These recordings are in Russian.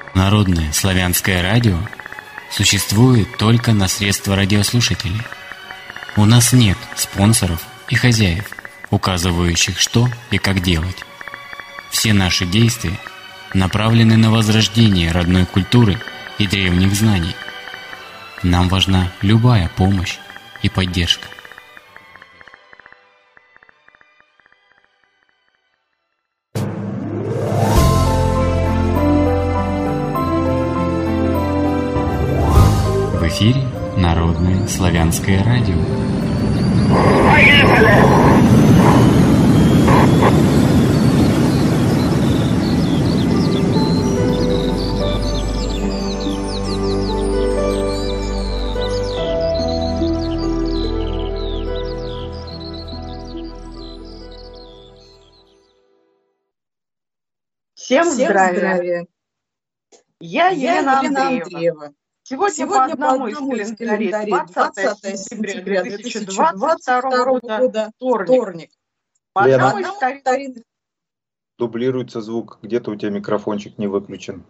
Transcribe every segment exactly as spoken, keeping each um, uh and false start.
Народное славянское радио существует только на средства радиослушателей. У нас нет спонсоров и хозяев, указывающих, что и как делать. Все наши действия направлены на возрождение родной культуры и древних знаний. Нам важна любая помощь и поддержка. В эфире Народное славянское радио. Всем, Всем здравия. здравия! Я, Я Елена, Елена Андреева. Андреева. Сегодня, Сегодня по одному, по одному из календарей двадцатое сентября две тысячи двадцать второго года, вторник. По Лена, одному из старинных... Дублируется звук, где-то у тебя микрофончик не выключен.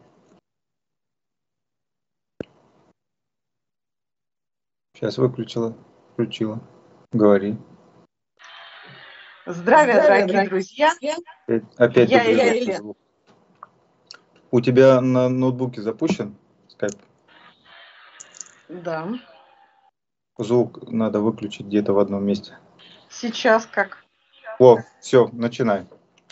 Сейчас выключила, включила. Говори. Здравия, Здравия дорогие друзья! Опять, опять Я дублируется Елена. звук. У тебя на ноутбуке запущен скайп? Да. Звук надо выключить где-то в одном месте. Сейчас как? О, все, начинай.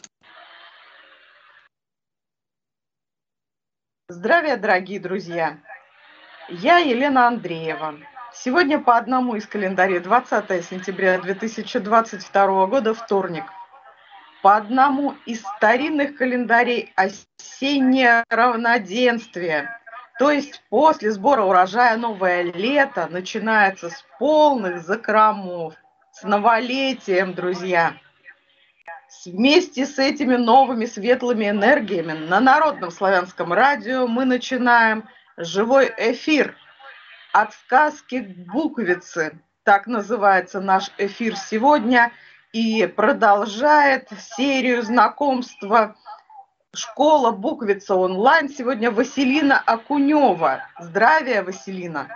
Здравия, дорогие друзья! Я Елена Андреева. Сегодня по одному из календарей двадцатое сентября две тысячи двадцать второго года, вторник. По одному из старинных календарей осеннее равноденствие. То есть после сбора урожая новое лето начинается с полных закромов, с новолетием, друзья. Вместе с этими новыми светлыми энергиями на Народном славянском радио мы начинаем живой эфир от сказки к буквице. Так называется наш эфир сегодня и продолжает серию знакомства «Школа буквица онлайн». Сегодня Василина Окунева. Здравия, Василина.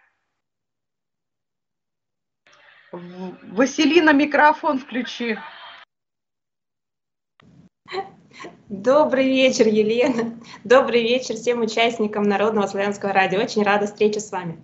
Василина, микрофон включи. Добрый вечер, Елена. Добрый вечер всем участникам Народного славянского радио. Очень рада встрече с вами.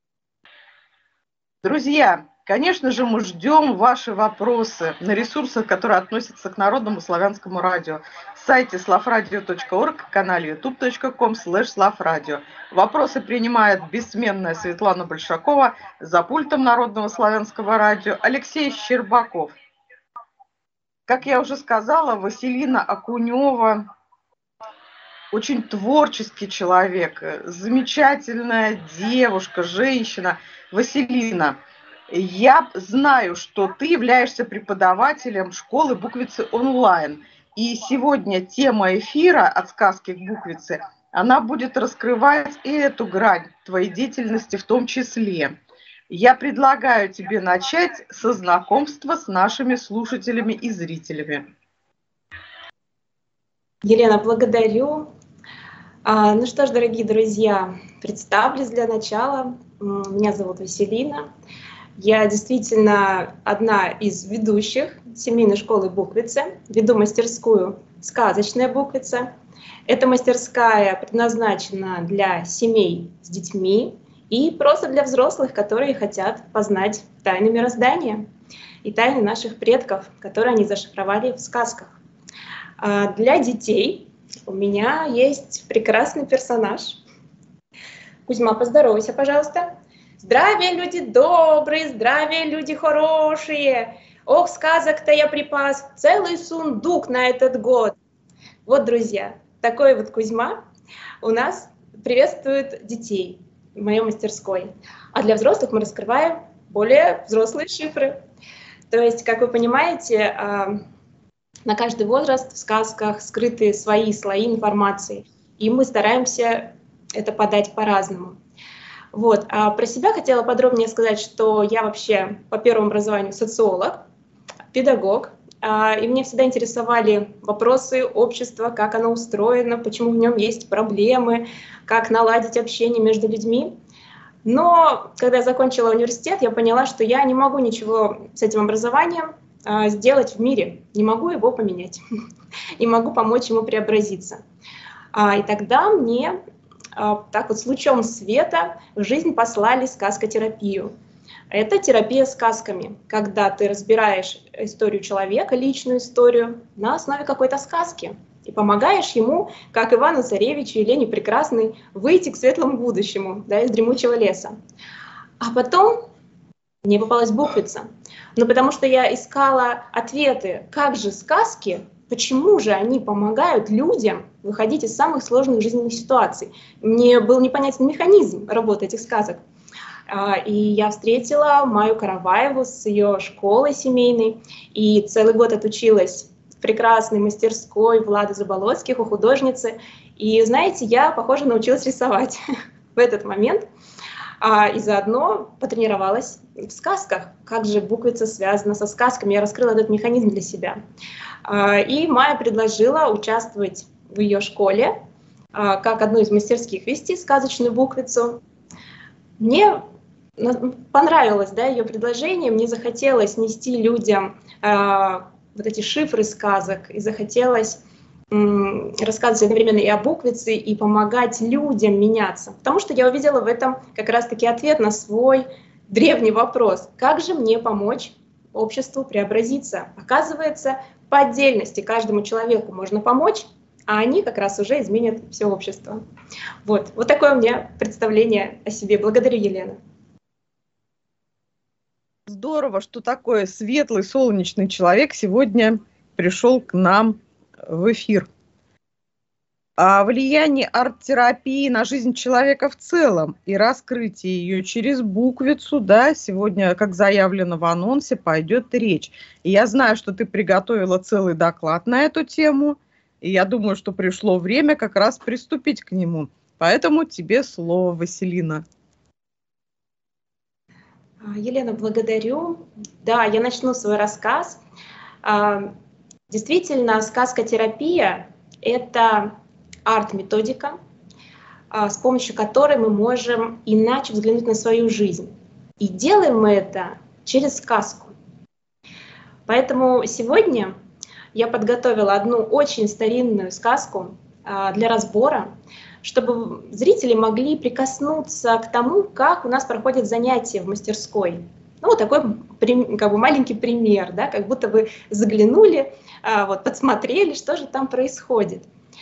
Друзья, конечно же, мы ждем ваши вопросы на ресурсах, которые относятся к Народному славянскому радио. В сайте славрадио точка орг, канале ютуб точка ком слэш славрадио. Вопросы принимает бессменная Светлана Большакова, за пультом Народного славянского радио Алексей Щербаков. Как я уже сказала, Василина Окунева очень творческий человек, замечательная девушка, женщина. Василина, я знаю, что ты являешься преподавателем школы буквицы онлайн. И сегодня тема эфира «От сказки к буквице», она будет раскрывать и эту грань твоей деятельности в том числе. Я предлагаю тебе начать со знакомства с нашими слушателями и зрителями. Елена, благодарю. А, ну что ж, дорогие друзья, представлюсь для начала. Меня зовут Василина. Я действительно одна из ведущих семейной школы буквицы. Веду мастерскую «Сказочная буквица». Эта мастерская предназначена для семей с детьми и просто для взрослых, которые хотят познать тайны мироздания и тайны наших предков, которые они зашифровали в сказках. А для детей у меня есть прекрасный персонаж. Кузьма, поздоровайся, пожалуйста. Здравия, люди добрые, здравия, люди хорошие. Ох, сказок-то я припас, целый сундук на этот год. Вот, друзья, такой вот Кузьма у нас приветствует детей в моей мастерской. А для взрослых мы раскрываем более взрослые шифры. То есть, как вы понимаете, на каждый возраст в сказках скрыты свои слои информации. И мы стараемся это подать по-разному. Вот. А про себя хотела подробнее сказать, что я вообще по первому образованию социолог, педагог, и меня всегда интересовали вопросы общества, как оно устроено, почему в нем есть проблемы, как наладить общение между людьми. Но когда я закончила университет, я поняла, что я не могу ничего с этим образованием сделать в мире, не могу его поменять, не могу помочь ему преобразиться. И тогда мне так вот с лучом света в жизнь послали сказкотерапию. Это терапия сказками, когда ты разбираешь историю человека, личную историю на основе какой-то сказки и помогаешь ему, как Ивану Царевичу и Лене Прекрасной, выйти к светлому будущему, да, из дремучего леса. А потом мне попалась буквица. Но потому что я искала ответы, как же сказки, почему же они помогают людям выходить из самых сложных жизненных ситуаций. Мне был непонятен механизм работы этих сказок. И я встретила Майю Караваеву с ее школой семейной, и целый год отучилась в прекрасной мастерской Влада Заболоцких у художницы. И, знаете, я, похоже, научилась рисовать в этот момент. И заодно потренировалась в сказках. Как же буквица связана со сказками? Я раскрыла этот механизм для себя. И Майя предложила участвовать в ее школе, как одну из мастерских вести сказочную буквицу. Мне понравилось, да, ее предложение, мне захотелось нести людям вот эти шифры сказок, и захотелось рассказывать одновременно и о буквице, и помогать людям меняться. Потому что я увидела в этом как раз-таки ответ на свой древний вопрос. Как же мне помочь обществу преобразиться? Оказывается, по отдельности каждому человеку можно помочь, а они как раз уже изменят все общество. Вот, вот такое у меня представление о себе. Благодарю, Елена. Здорово, что такой светлый, солнечный человек сегодня пришел к нам в эфир. О влиянии арт-терапии на жизнь человека в целом и раскрытие ее через буквицу, да, сегодня, как заявлено в анонсе, пойдет речь. И я знаю, что ты приготовила целый доклад на эту тему, и я думаю, что пришло время как раз приступить к нему. Поэтому тебе слово, Василина. Елена, благодарю. Да, я начну свой рассказ. Действительно, сказкотерапия – это арт-методика, с помощью которой мы можем иначе взглянуть на свою жизнь. И делаем мы это через сказку. Поэтому сегодня я подготовила одну очень старинную сказку для разбора, чтобы зрители могли прикоснуться к тому, как у нас проходят занятия в мастерской. Ну, вот такой как бы маленький пример, да, как будто вы заглянули, вот, подсмотрели, что же там происходит.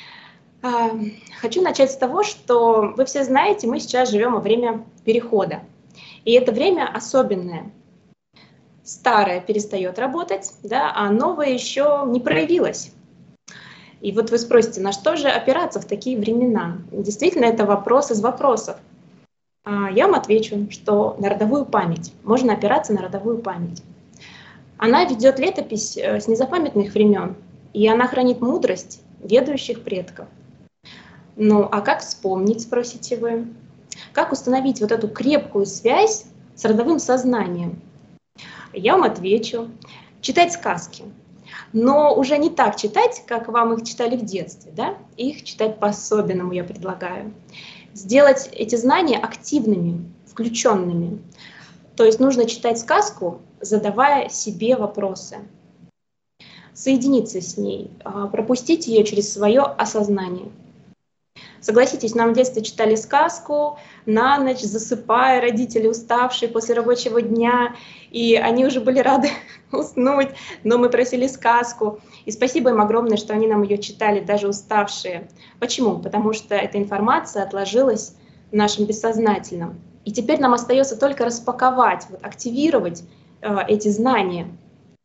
Хочу начать с того, что вы все знаете, мы сейчас живем во время перехода. И это время особенное. Старое перестает работать, да, а новое еще не проявилось. И вот вы спросите, на что же опираться в такие времена? Действительно, это вопрос из вопросов. Я вам отвечу, что на родовую память. Можно опираться на родовую память. Она ведет летопись с незапамятных времен, и она хранит мудрость ведущих предков. Ну, а как вспомнить, спросите вы? Как установить вот эту крепкую связь с родовым сознанием? Я вам отвечу. Читать сказки. Но уже не так читать, как вам их читали в детстве, да? Их читать по-особенному я предлагаю. Сделать эти знания активными, включенными. То есть нужно читать сказку, задавая себе вопросы. Соединиться с ней, пропустить ее через свое осознание. Согласитесь, нам в детстве читали сказку, на ночь засыпая, родители уставшие после рабочего дня, и они уже были рады уснуть, но мы просили сказку. И спасибо им огромное, что они нам ее читали, даже уставшие. Почему? Потому что эта информация отложилась в нашем бессознательном. И теперь нам остается только распаковать, вот, активировать э, эти знания.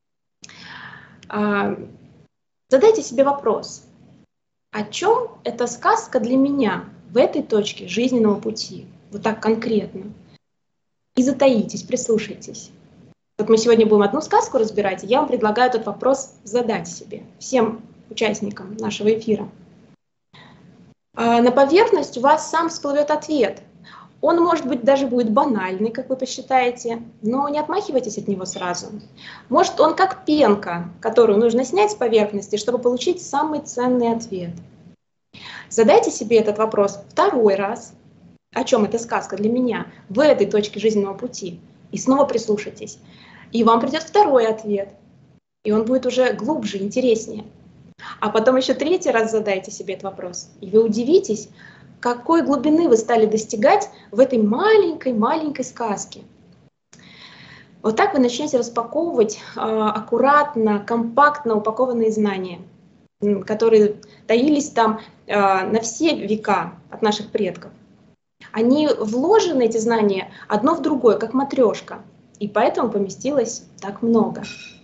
Э, задайте себе вопрос. О чем эта сказка для меня в этой точке жизненного пути? Вот так конкретно. И затаитесь, прислушайтесь. Вот мы сегодня будем одну сказку разбирать, и я вам предлагаю этот вопрос задать себе, всем участникам нашего эфира. На поверхность у вас сам всплывет ответ. Он, может быть, даже будет банальный, как вы посчитаете, но не отмахивайтесь от него сразу. Может, он как пенка, которую нужно снять с поверхности, чтобы получить самый ценный ответ. Задайте себе этот вопрос второй раз. О чем эта сказка для меня в этой точке жизненного пути? И снова прислушайтесь. И вам придет второй ответ. И он будет уже глубже, интереснее. А потом еще третий раз задайте себе этот вопрос. И вы удивитесь, какой глубины вы стали достигать в этой маленькой-маленькой сказке. Вот так вы начнете распаковывать э, аккуратно, компактно упакованные знания, которые таились там э, на все века от наших предков. Они вложены, эти знания, одно в другое, как матрешка, и поэтому поместилось так много.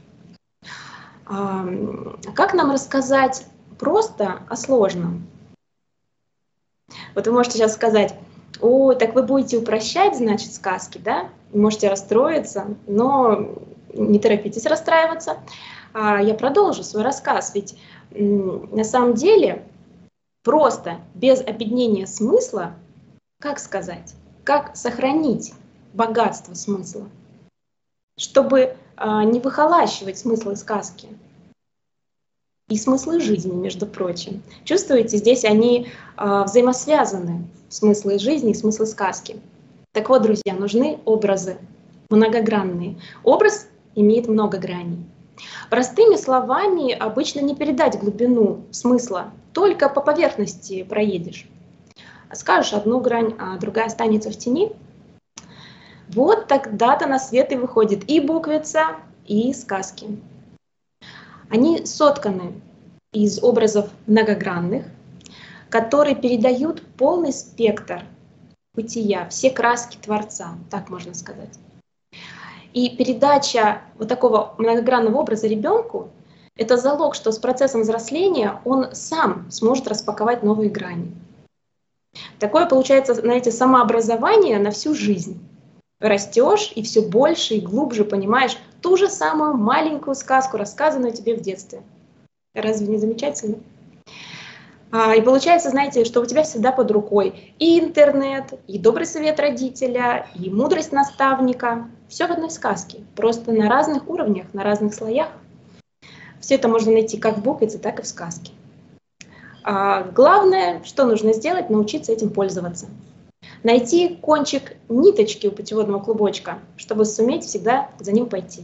А как нам рассказать просто о сложном? Вот вы можете сейчас сказать: ой, так вы будете упрощать, значит, сказки, да? Можете расстроиться, но не торопитесь расстраиваться. Я продолжу свой рассказ, ведь на самом деле просто без объединения смысла, как сказать, как сохранить богатство смысла, чтобы не выхолащивать смыслы сказки и смыслы жизни, между прочим. Чувствуете, здесь они взаимосвязаны, смыслы жизни и смыслы сказки. Так вот, друзья, нужны образы многогранные. Образ имеет много граней. Простыми словами обычно не передать глубину смысла, только по поверхности проедешь. Скажешь одну грань, а другая останется в тени. Вот тогда-то на свет и выходит и буквица, и сказки. Они сотканы из образов многогранных, которые передают полный спектр бытия, все краски Творца, так можно сказать. И передача вот такого многогранного образа ребенку — это залог, что с процессом взросления он сам сможет распаковать новые грани. Такое получается, знаете, самообразование на всю жизнь. Растешь и все больше и глубже понимаешь ту же самую маленькую сказку, рассказанную тебе в детстве. Разве не замечательно? И получается, знаете, что у тебя всегда под рукой и интернет, и добрый совет родителя, и мудрость наставника. Все в одной сказке, просто на разных уровнях, на разных слоях. Все это можно найти как в буквице, так и в сказке. А главное, что нужно сделать, научиться этим пользоваться. Найти кончик ниточки у путеводного клубочка, чтобы суметь всегда за ним пойти.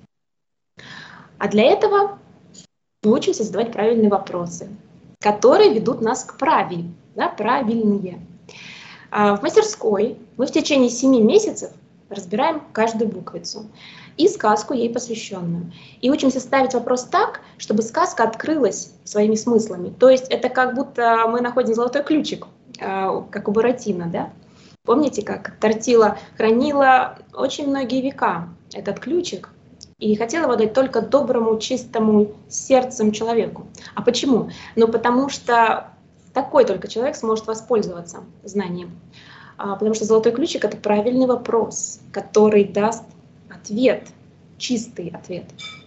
А для этого мы учимся задавать правильные вопросы, которые ведут нас к праве, да, правильные. А в мастерской мы в течение семи месяцев разбираем каждую буквицу и сказку ей посвященную. И учимся ставить вопрос так, чтобы сказка открылась своими смыслами. То есть это как будто мы находим золотой ключик, как у Буратино, да? Помните, как Тортила хранила очень многие века этот ключик и хотела его дать только доброму, чистому сердцем человеку. А почему? Ну, потому что такой только человек сможет воспользоваться знанием. А, потому что золотой ключик — это правильный вопрос, который даст ответ, чистый ответ.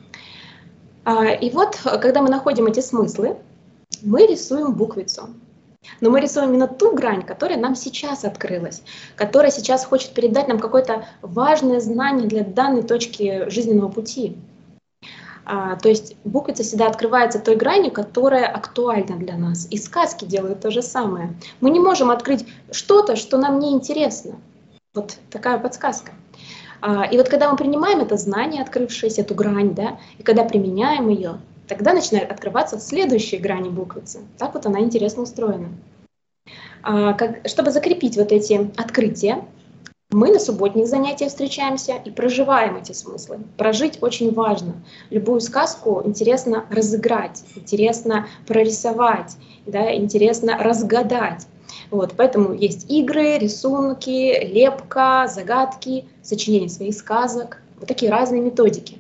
А, и вот, когда мы находим эти смыслы, мы рисуем буквицу. Но мы рисуем именно ту грань, которая нам сейчас открылась, которая сейчас хочет передать нам какое-то важное знание для данной точки жизненного пути. А, то есть буквица всегда открывается той гранью, которая актуальна для нас. И сказки делают то же самое. Мы не можем открыть что-то, что нам не интересно. Вот такая подсказка. А, и вот когда мы принимаем это знание, открывшееся, эту грань, да, и когда применяем ее, тогда начинают открываться следующие грани буквицы. Так вот она интересно устроена. А, как, чтобы закрепить вот эти открытия, мы на субботних занятиях встречаемся и проживаем эти смыслы. Прожить очень важно. Любую сказку интересно разыграть, интересно прорисовать, да, интересно разгадать. Вот, поэтому есть игры, рисунки, лепка, загадки, сочинение своих сказок. Вот такие разные методики.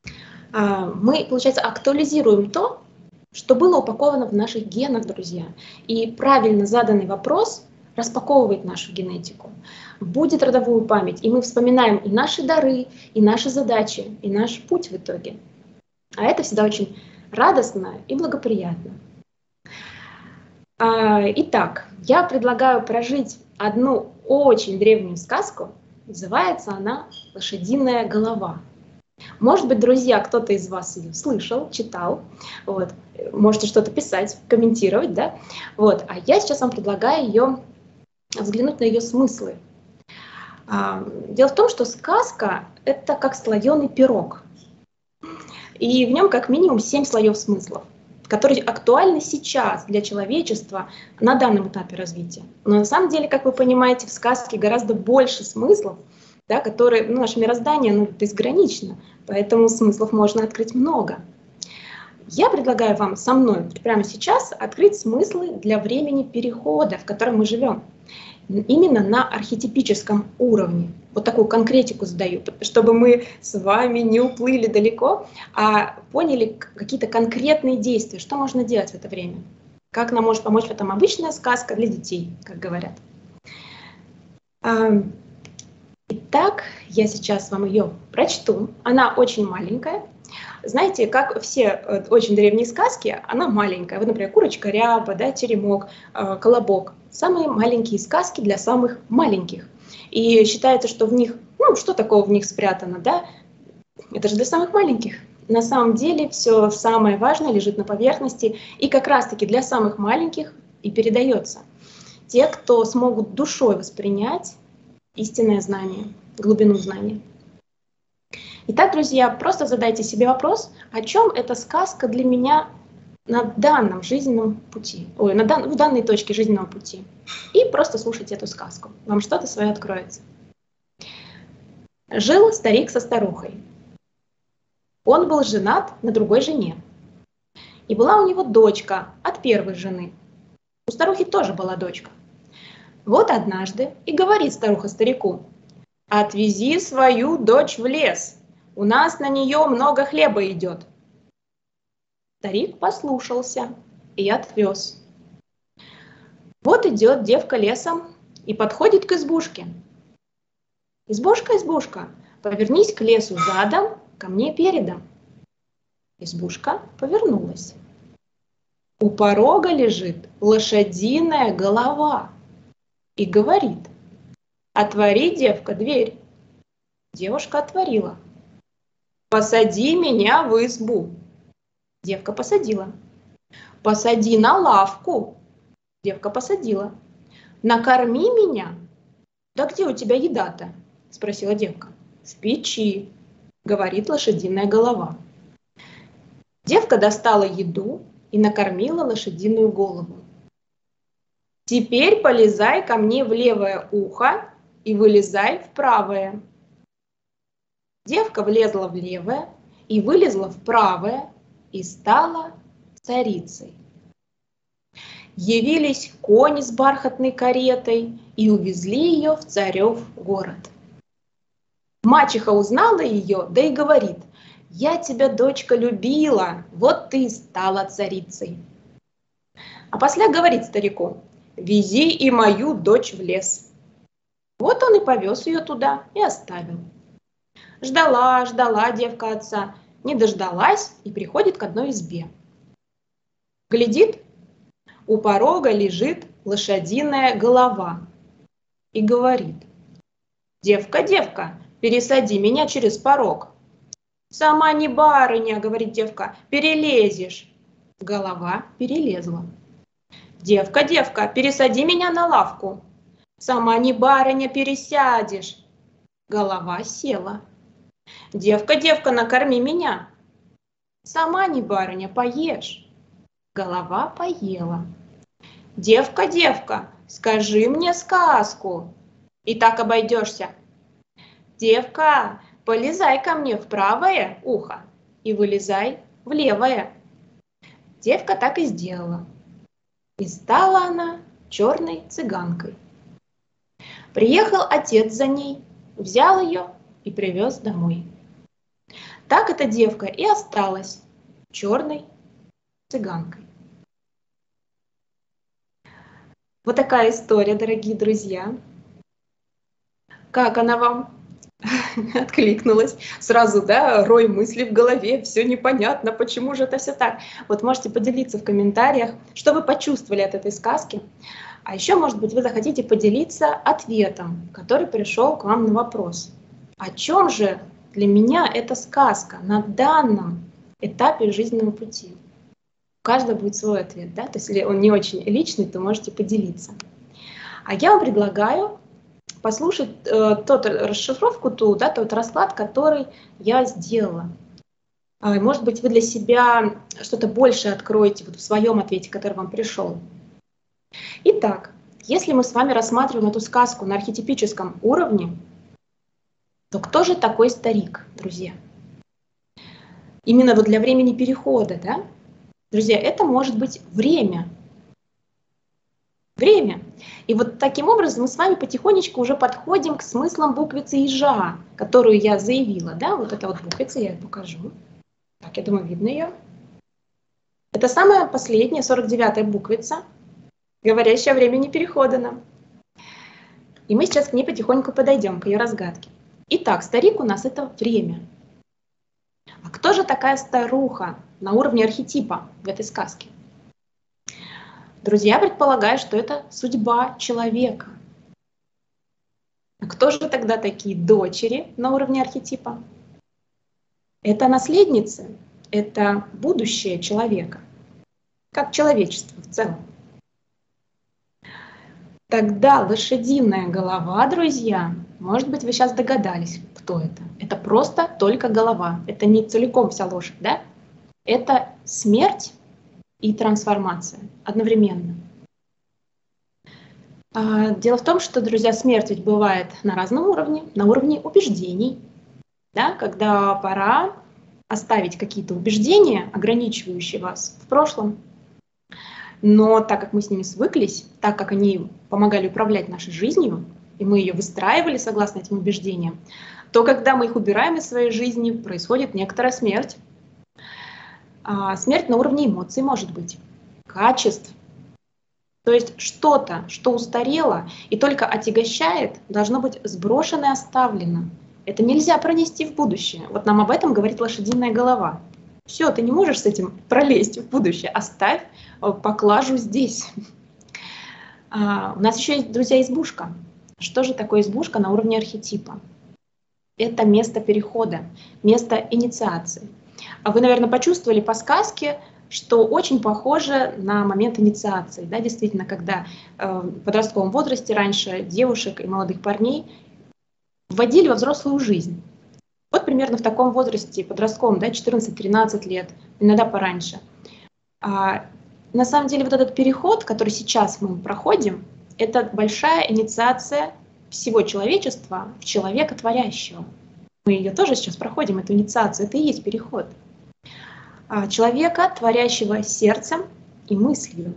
Мы, получается, актуализируем то, что было упаковано в наших генах, друзья. И правильно заданный вопрос распаковывает нашу генетику, будет родовую память, и мы вспоминаем и наши дары, и наши задачи, и наш путь в итоге. А это всегда очень радостно и благоприятно. Итак, я предлагаю прожить одну очень древнюю сказку. Называется она «Лошадиная голова». Может быть, друзья, кто-то из вас ее слышал, читал. Вот. Можете что-то писать, комментировать. Да? Вот. А я сейчас вам предлагаю ее, взглянуть на ее смыслы. Дело в том, что сказка – это как слоеный пирог. И в нем как минимум семь слоев смыслов, которые актуальны сейчас для человечества на данном этапе развития. Но на самом деле, как вы понимаете, в сказке гораздо больше смыслов, да, которые, ну, наше мироздание ну, безгранично, поэтому смыслов можно открыть много. Я предлагаю вам со мной прямо сейчас открыть смыслы для времени перехода, в котором мы живем. Именно на архетипическом уровне. Вот такую конкретику задаю, чтобы мы с вами не уплыли далеко, а поняли какие-то конкретные действия, что можно делать в это время. Как нам может помочь в этом обычная сказка для детей, как говорят. Итак, я сейчас вам ее прочту. Она очень маленькая. Знаете, как все очень древние сказки, она маленькая. Вот, например, «Курочка Ряба», да, «Теремок», «Колобок». Самые маленькие сказки для самых маленьких. И считается, что в них, ну, что такого в них спрятано, да? Это же для самых маленьких. На самом деле все самое важное лежит на поверхности, и как раз-таки для самых маленьких и передается. Те, кто смогут душой воспринять истинное знание, глубину знания. Итак, друзья, просто задайте себе вопрос, о чем эта сказка для меня на данном жизненном пути, ой, на дан, в данной точке жизненного пути. И просто слушайте эту сказку. Вам что-то свое откроется. Жил старик со старухой. Он был женат на другой жене. И была у него дочка от первой жены. У старухи тоже была дочка. Вот однажды и говорит старуха старику: «Отвези свою дочь в лес, у нас на нее много хлеба идет». Старик послушался и отвез. Вот идет девка лесом и подходит к избушке. «Избушка, избушка, повернись к лесу задом, ко мне передом». Избушка повернулась. У порога лежит лошадиная голова и говорит: «Отвори, девка, дверь». Девушка отворила. «Посади меня в избу». Девка посадила. «Посади на лавку». Девка посадила. «Накорми меня». «Да где у тебя еда-то?» спросила девка. «В печи», говорит лошадиная голова. Девка достала еду и накормила лошадиную голову. «Теперь полезай ко мне в левое ухо и вылезай в правое». Девка влезла в левое и вылезла в правое и стала царицей. Явились кони с бархатной каретой и увезли ее в царев город. Мачеха узнала ее, да и говорит: «Я тебя, дочка, любила, вот ты и стала царицей». А после говорит старику: «Вези и мою дочь в лес». Вот он и повез ее туда и оставил. Ждала, ждала девка отца, не дождалась и приходит к одной избе. Глядит, у порога лежит лошадиная голова и говорит: «Девка, девка, пересади меня через порог». «Сама не барыня, — говорит девка, — перелезешь». Голова перелезла. «Девка, девка, пересади меня на лавку». «Сама не барыня, пересядешь». Голова села. «Девка, девка, накорми меня». «Сама не барыня, поешь». Голова поела. «Девка, девка, скажи мне сказку». «И так обойдешься». «Девка, полезай ко мне в правое ухо и вылезай в левое». Девка так и сделала. И стала она черной цыганкой. Приехал отец за ней, взял ее и привез домой. Так эта девка и осталась черной цыганкой. Вот такая история, дорогие друзья. Как она вам откликнулась? Сразу, да, рой мыслей в голове, все непонятно, почему же это все так. Вот можете поделиться в комментариях, что вы почувствовали от этой сказки. А еще, может быть, вы захотите поделиться ответом, который пришел к вам на вопрос. О чем же для меня эта сказка на данном этапе жизненного пути? У каждого будет свой ответ, да? То есть, если он не очень личный, то можете поделиться. А я вам предлагаю послушать э, тот расшифровку, ту, да, тот расклад, который я сделала. Э, может быть, вы для себя что-то большее откроете вот в своем ответе, который вам пришел. Итак, если мы с вами рассматриваем эту сказку на архетипическом уровне, то кто же такой старик, друзья? Именно вот для времени перехода, да? Друзья, это может быть время. Время. И вот таким образом мы с вами потихонечку уже подходим к смыслам буквицы ежа, которую я заявила, да? Вот эта вот буквица, я ее покажу. Так, я думаю, видно ее. Это самая последняя, сорок девятая буквица, говорящая о времени перехода нам. И мы сейчас к ней потихоньку подойдем, к ее разгадке. Итак, старик у нас — это время. А кто же такая старуха на уровне архетипа в этой сказке? Друзья, предполагают, что это судьба человека. А кто же тогда такие дочери на уровне архетипа? Это наследницы, это будущее человека, как человечество в целом. Тогда лошадиная голова, друзья, может быть, вы сейчас догадались, кто это. Это просто только голова. Это не целиком вся лошадь, да? Это смерть и трансформация одновременно. Дело в том, что, друзья, смерть ведь бывает на разном уровне, на уровне убеждений, да? Когда пора оставить какие-то убеждения, ограничивающие вас в прошлом. Но так как мы с ними свыклись, так как они помогали управлять нашей жизнью, и мы ее выстраивали согласно этим убеждениям, то когда мы их убираем из своей жизни, происходит некоторая смерть. А смерть на уровне эмоций может быть, качеств. То есть что-то, что устарело и только отягощает, должно быть сброшено и оставлено. Это нельзя пронести в будущее. Вот нам об этом говорит лошадиная голова. Все, ты не можешь с этим пролезть в будущее. Оставь поклажу здесь. А, у нас еще есть, друзья, избушка. Что же такое избушка на уровне архетипа? Это место перехода, место инициации. А вы, наверное, почувствовали по сказке, что очень похоже на момент инициации. Да, действительно, когда э, в подростковом возрасте раньше девушек и молодых парней вводили во взрослую жизнь. Вот примерно в таком возрасте, подростковом, да, четырнадцать-тринадцать лет, иногда пораньше. А, на самом деле вот этот переход, который сейчас мы проходим, это большая инициация всего человечества в человека творящего. Мы ее тоже сейчас проходим, эту инициацию, это и есть переход. А, человека, творящего сердцем и мыслью.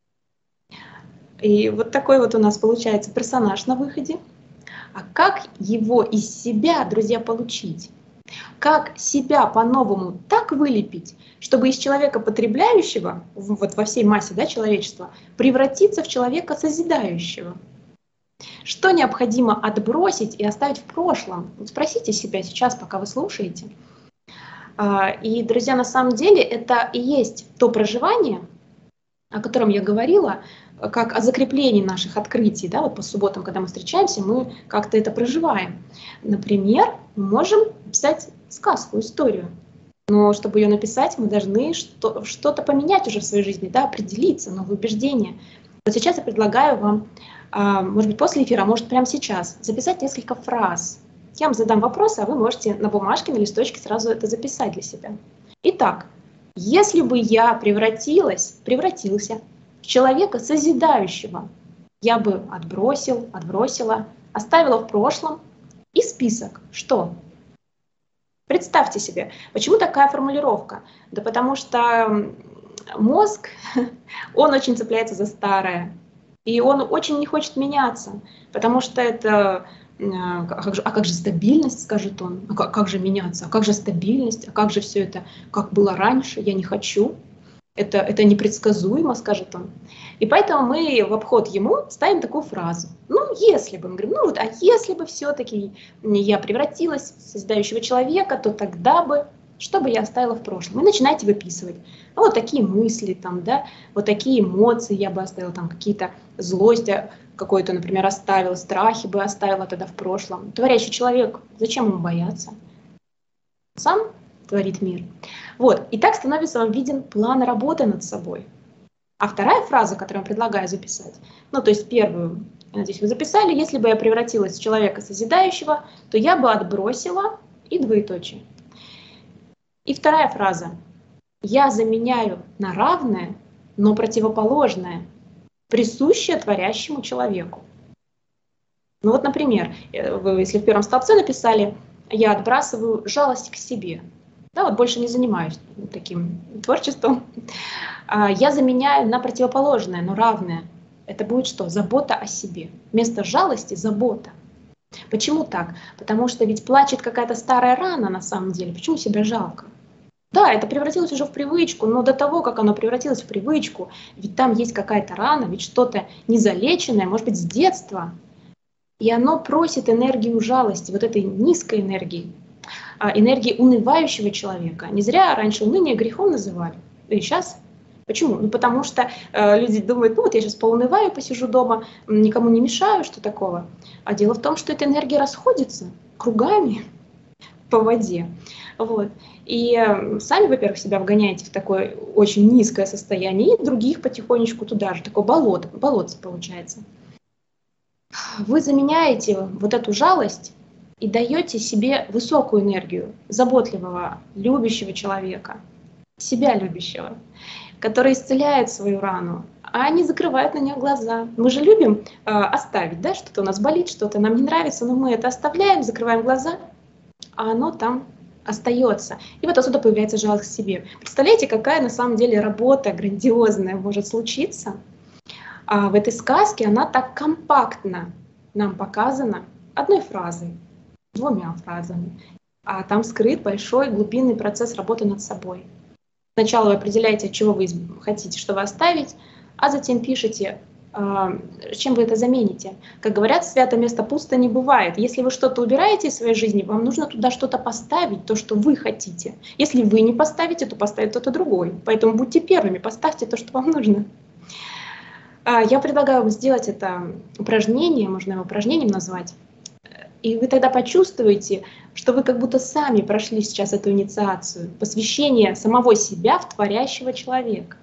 И вот такой вот у нас получается персонаж на выходе. А как его из себя, друзья, получить? Как себя по-новому так вылепить, чтобы из человека потребляющего, вот во всей массе, да, человечества, превратиться в человека созидающего? Что необходимо отбросить и оставить в прошлом? Вот спросите себя сейчас, пока вы слушаете. И, друзья, на самом деле это и есть то проживание, о котором я говорила, как о закреплении наших открытий, да, вот по субботам, когда мы встречаемся, мы как-то это проживаем. Например, мы можем писать сказку, историю, но чтобы ее написать, мы должны что- что-то поменять уже в своей жизни, да, определиться, новые убеждения. Вот сейчас я предлагаю вам, может быть, после эфира, а может, прямо сейчас, записать несколько фраз. Я вам задам вопросы, а вы можете на бумажке, на листочке сразу это записать для себя. Итак, если бы я превратилась, превратился в человека созидающего, я бы отбросил, отбросила, оставила в прошлом и список. Что? Представьте себе, почему такая формулировка? Да потому что мозг, он очень цепляется за старое, и он очень не хочет меняться, потому что это... А как, же, а как же стабильность, скажет он, а как, как же меняться, а как же стабильность, а как же все это, как было раньше, я не хочу, это, это непредсказуемо, скажет он. И поэтому мы в обход ему ставим такую фразу. Ну, если бы, мы говорим, ну вот, а если бы все-таки я превратилась в созидающего человека, то тогда бы Что бы я оставила в прошлом? И начинайте выписывать. Ну, вот такие мысли, там, да, вот такие эмоции я бы оставила, там, какие-то злость какой-то, например, оставила, страхи бы оставила тогда в прошлом. Творящий человек, зачем ему бояться? Сам творит мир. Вот, и так становится вам виден план работы над собой. А вторая фраза, которую я предлагаю записать, ну, то есть первую, я надеюсь, вы записали, если бы я превратилась в человека созидающего, то я бы отбросила и двоеточие. И вторая фраза. Я заменяю на равное, но противоположное, присущее творящему человеку. Ну вот, например, вы, если в первом столбце написали, я отбрасываю жалость к себе. Да, вот больше не занимаюсь таким творчеством. Я заменяю на противоположное, но равное. Это будет что? Забота о себе. Вместо жалости – забота. Почему так? Потому что ведь плачет какая-то старая рана на самом деле. Почему себя жалко? Да, это превратилось уже в привычку, но до того, как оно превратилось в привычку, ведь там есть какая-то рана, ведь что-то незалеченное, может быть, с детства. И оно просит энергию жалости, вот этой низкой энергии, энергии унывающего человека. Не зря раньше уныние грехом называли, и сейчас. Почему? Ну, потому что э, люди думают, ну вот я сейчас поунываю, посижу дома, никому не мешаю, что такого. А дело в том, что эта энергия расходится кругами по воде. Вот. И э, сами, во-первых, себя вгоняете в такое очень низкое состояние, и других потихонечку туда же, такое болото, болотце получается. Вы заменяете вот эту жалость и даете себе высокую энергию заботливого, любящего человека, себя любящего, который исцеляет свою рану, а не закрывает на нее глаза. Мы же любим э, оставить, да, что-то у нас болит, что-то нам не нравится, но мы это оставляем, закрываем глаза, а оно там остается. И вот отсюда появляется жалость к себе. Представляете, какая на самом деле работа грандиозная может случиться? А в этой сказке она так компактно нам показана одной фразой, двумя фразами. А там скрыт большой глубинный процесс работы над собой. Сначала вы определяете, чего вы хотите, что вы оставить, а затем пишете, чем вы это замените. Как говорят, свято место пусто не бывает. Если вы что-то убираете из своей жизни, вам нужно туда что-то поставить, то, что вы хотите. Если вы не поставите, то поставит кто-то другой. Поэтому будьте первыми, поставьте то, что вам нужно. Я предлагаю вам сделать это упражнение, можно его упражнением назвать. И вы тогда почувствуете, что вы как будто сами прошли сейчас эту инициацию, посвящение самого себя в творящего человека.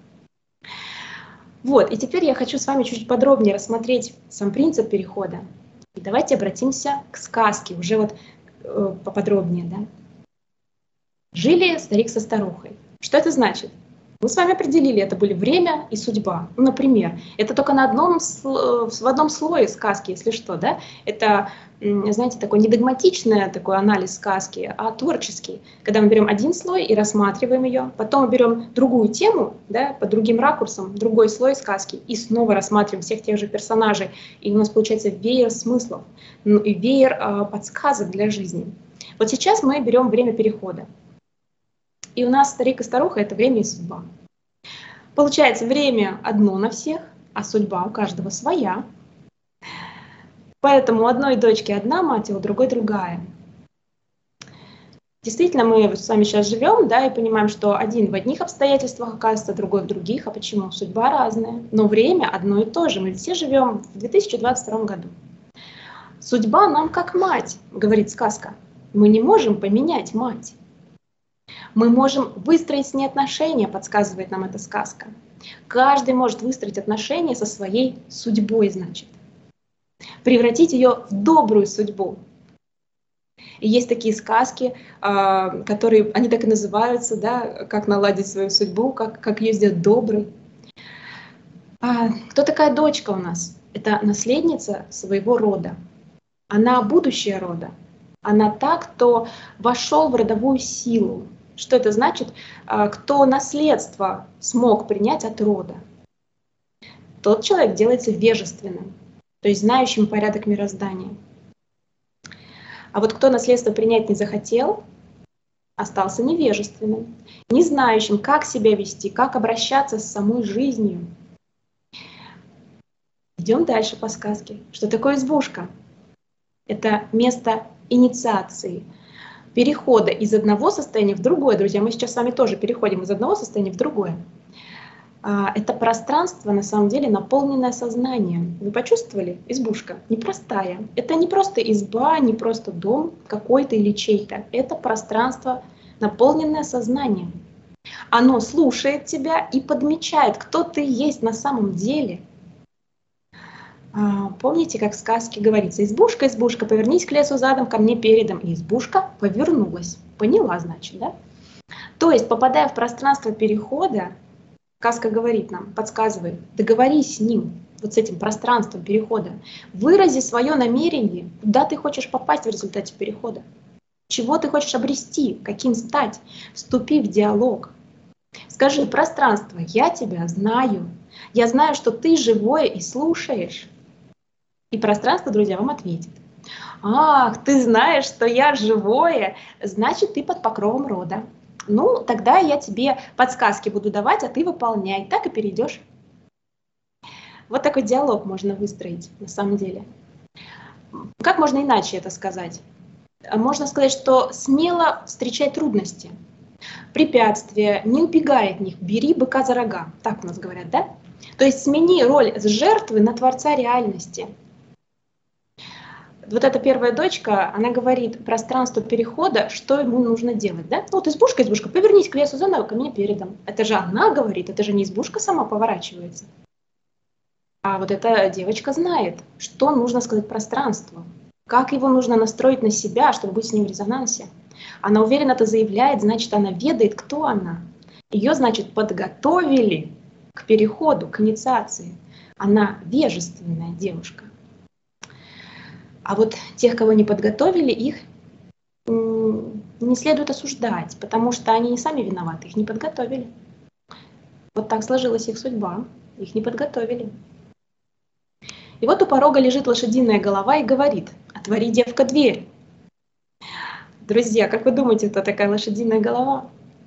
Вот, и теперь я хочу с вами чуть подробнее рассмотреть сам принцип перехода. И давайте обратимся к сказке, уже вот э, поподробнее. Да? Жили старик со старухой. Что это значит? Мы с вами определили, это были время и судьба. Ну, например, это только на одном, в одном слое сказки, если что, да? Это, знаете, такой не догматичный такой анализ сказки, а творческий. Когда мы берем один слой и рассматриваем ее, потом мы берем другую тему, да, под другим ракурсом, другой слой сказки, и снова рассматриваем всех тех же персонажей. И у нас получается веер смыслов, ну, и веер э, подсказок для жизни. Вот сейчас мы берем время перехода. И у нас старик и старуха — это время и судьба. Получается, время одно на всех, а судьба у каждого своя. Поэтому у одной дочки одна мать, а у другой другая. Действительно, мы с вами сейчас живем, да, и понимаем, что один в одних обстоятельствах оказывается, другой в других. А почему? Судьба разная. Но время одно и то же. Мы все живем в две тысячи двадцать втором году. Судьба нам как мать, говорит сказка. Мы не можем поменять мать. Мы можем выстроить с ней отношения, подсказывает нам эта сказка. Каждый может выстроить отношения со своей судьбой, значит. Превратить ее в добрую судьбу. И есть такие сказки, которые, они так и называются, да, как наладить свою судьбу, как, как ее сделать доброй. А кто такая дочка у нас? Это наследница своего рода. Она будущее рода. Она та, кто вошел в родовую силу. Что это значит? Кто наследство смог принять от рода. Тот человек делается вежественным, то есть знающим порядок мироздания. А вот кто наследство принять не захотел, остался невежественным, не знающим, как себя вести, как обращаться с самой жизнью. Идем дальше по сказке. Что такое избушка? Это место инициации. перехода из одного состояния в другое, друзья, мы сейчас с вами тоже переходим из одного состояния в другое. Это пространство, на самом деле, наполненное сознанием. Вы почувствовали? Избушка непростая. Это не просто изба, не просто дом какой-то или чей-то. Это пространство, наполненное сознанием. Оно слушает тебя и подмечает, кто ты есть на самом деле. Помните, как в сказке говорится: избушка, избушка, повернись к лесу задом, ко мне передом. И избушка повернулась. Поняла, значит, да? То есть, попадая в пространство перехода, сказка говорит нам, подсказывает: договорись с ним, вот с этим пространством перехода. Вырази свое намерение, куда ты хочешь попасть в результате перехода. Чего ты хочешь обрести, каким стать. Вступи в диалог. Скажи: пространство, я тебя знаю. Я знаю, что ты живое и слушаешь. И пространство, друзья, вам ответит: ах, ты знаешь, что я живое, значит, ты под покровом рода. Ну, тогда я тебе подсказки буду давать, а ты выполняй. Так и перейдешь. Вот такой диалог можно выстроить на самом деле. Как можно иначе это сказать? Можно сказать, что смело встречай трудности, препятствия, не убегай от них, бери быка за рога. Так у нас говорят, да? То есть смени роль с жертвы на творца реальности. Вот эта первая дочка, она говорит пространству перехода, что ему нужно делать. Да? Ну, вот избушка, избушка, повернись к лесу заново, ко мне передом. Это же она говорит, это же не избушка сама поворачивается. А вот эта девочка знает, что нужно сказать пространству, как его нужно настроить на себя, чтобы быть с ним в резонансе. Она уверенно это заявляет, значит, она ведает, кто она. Ее, значит, подготовили к переходу, к инициации. Она вежественная девушка. А вот тех, кого не подготовили, их не следует осуждать, потому что они не сами виноваты, их не подготовили. Вот так сложилась их судьба, их не подготовили. И вот у порога лежит лошадиная голова и говорит: отвори, девка, дверь. Друзья, как вы думаете, кто такая лошадиная голова?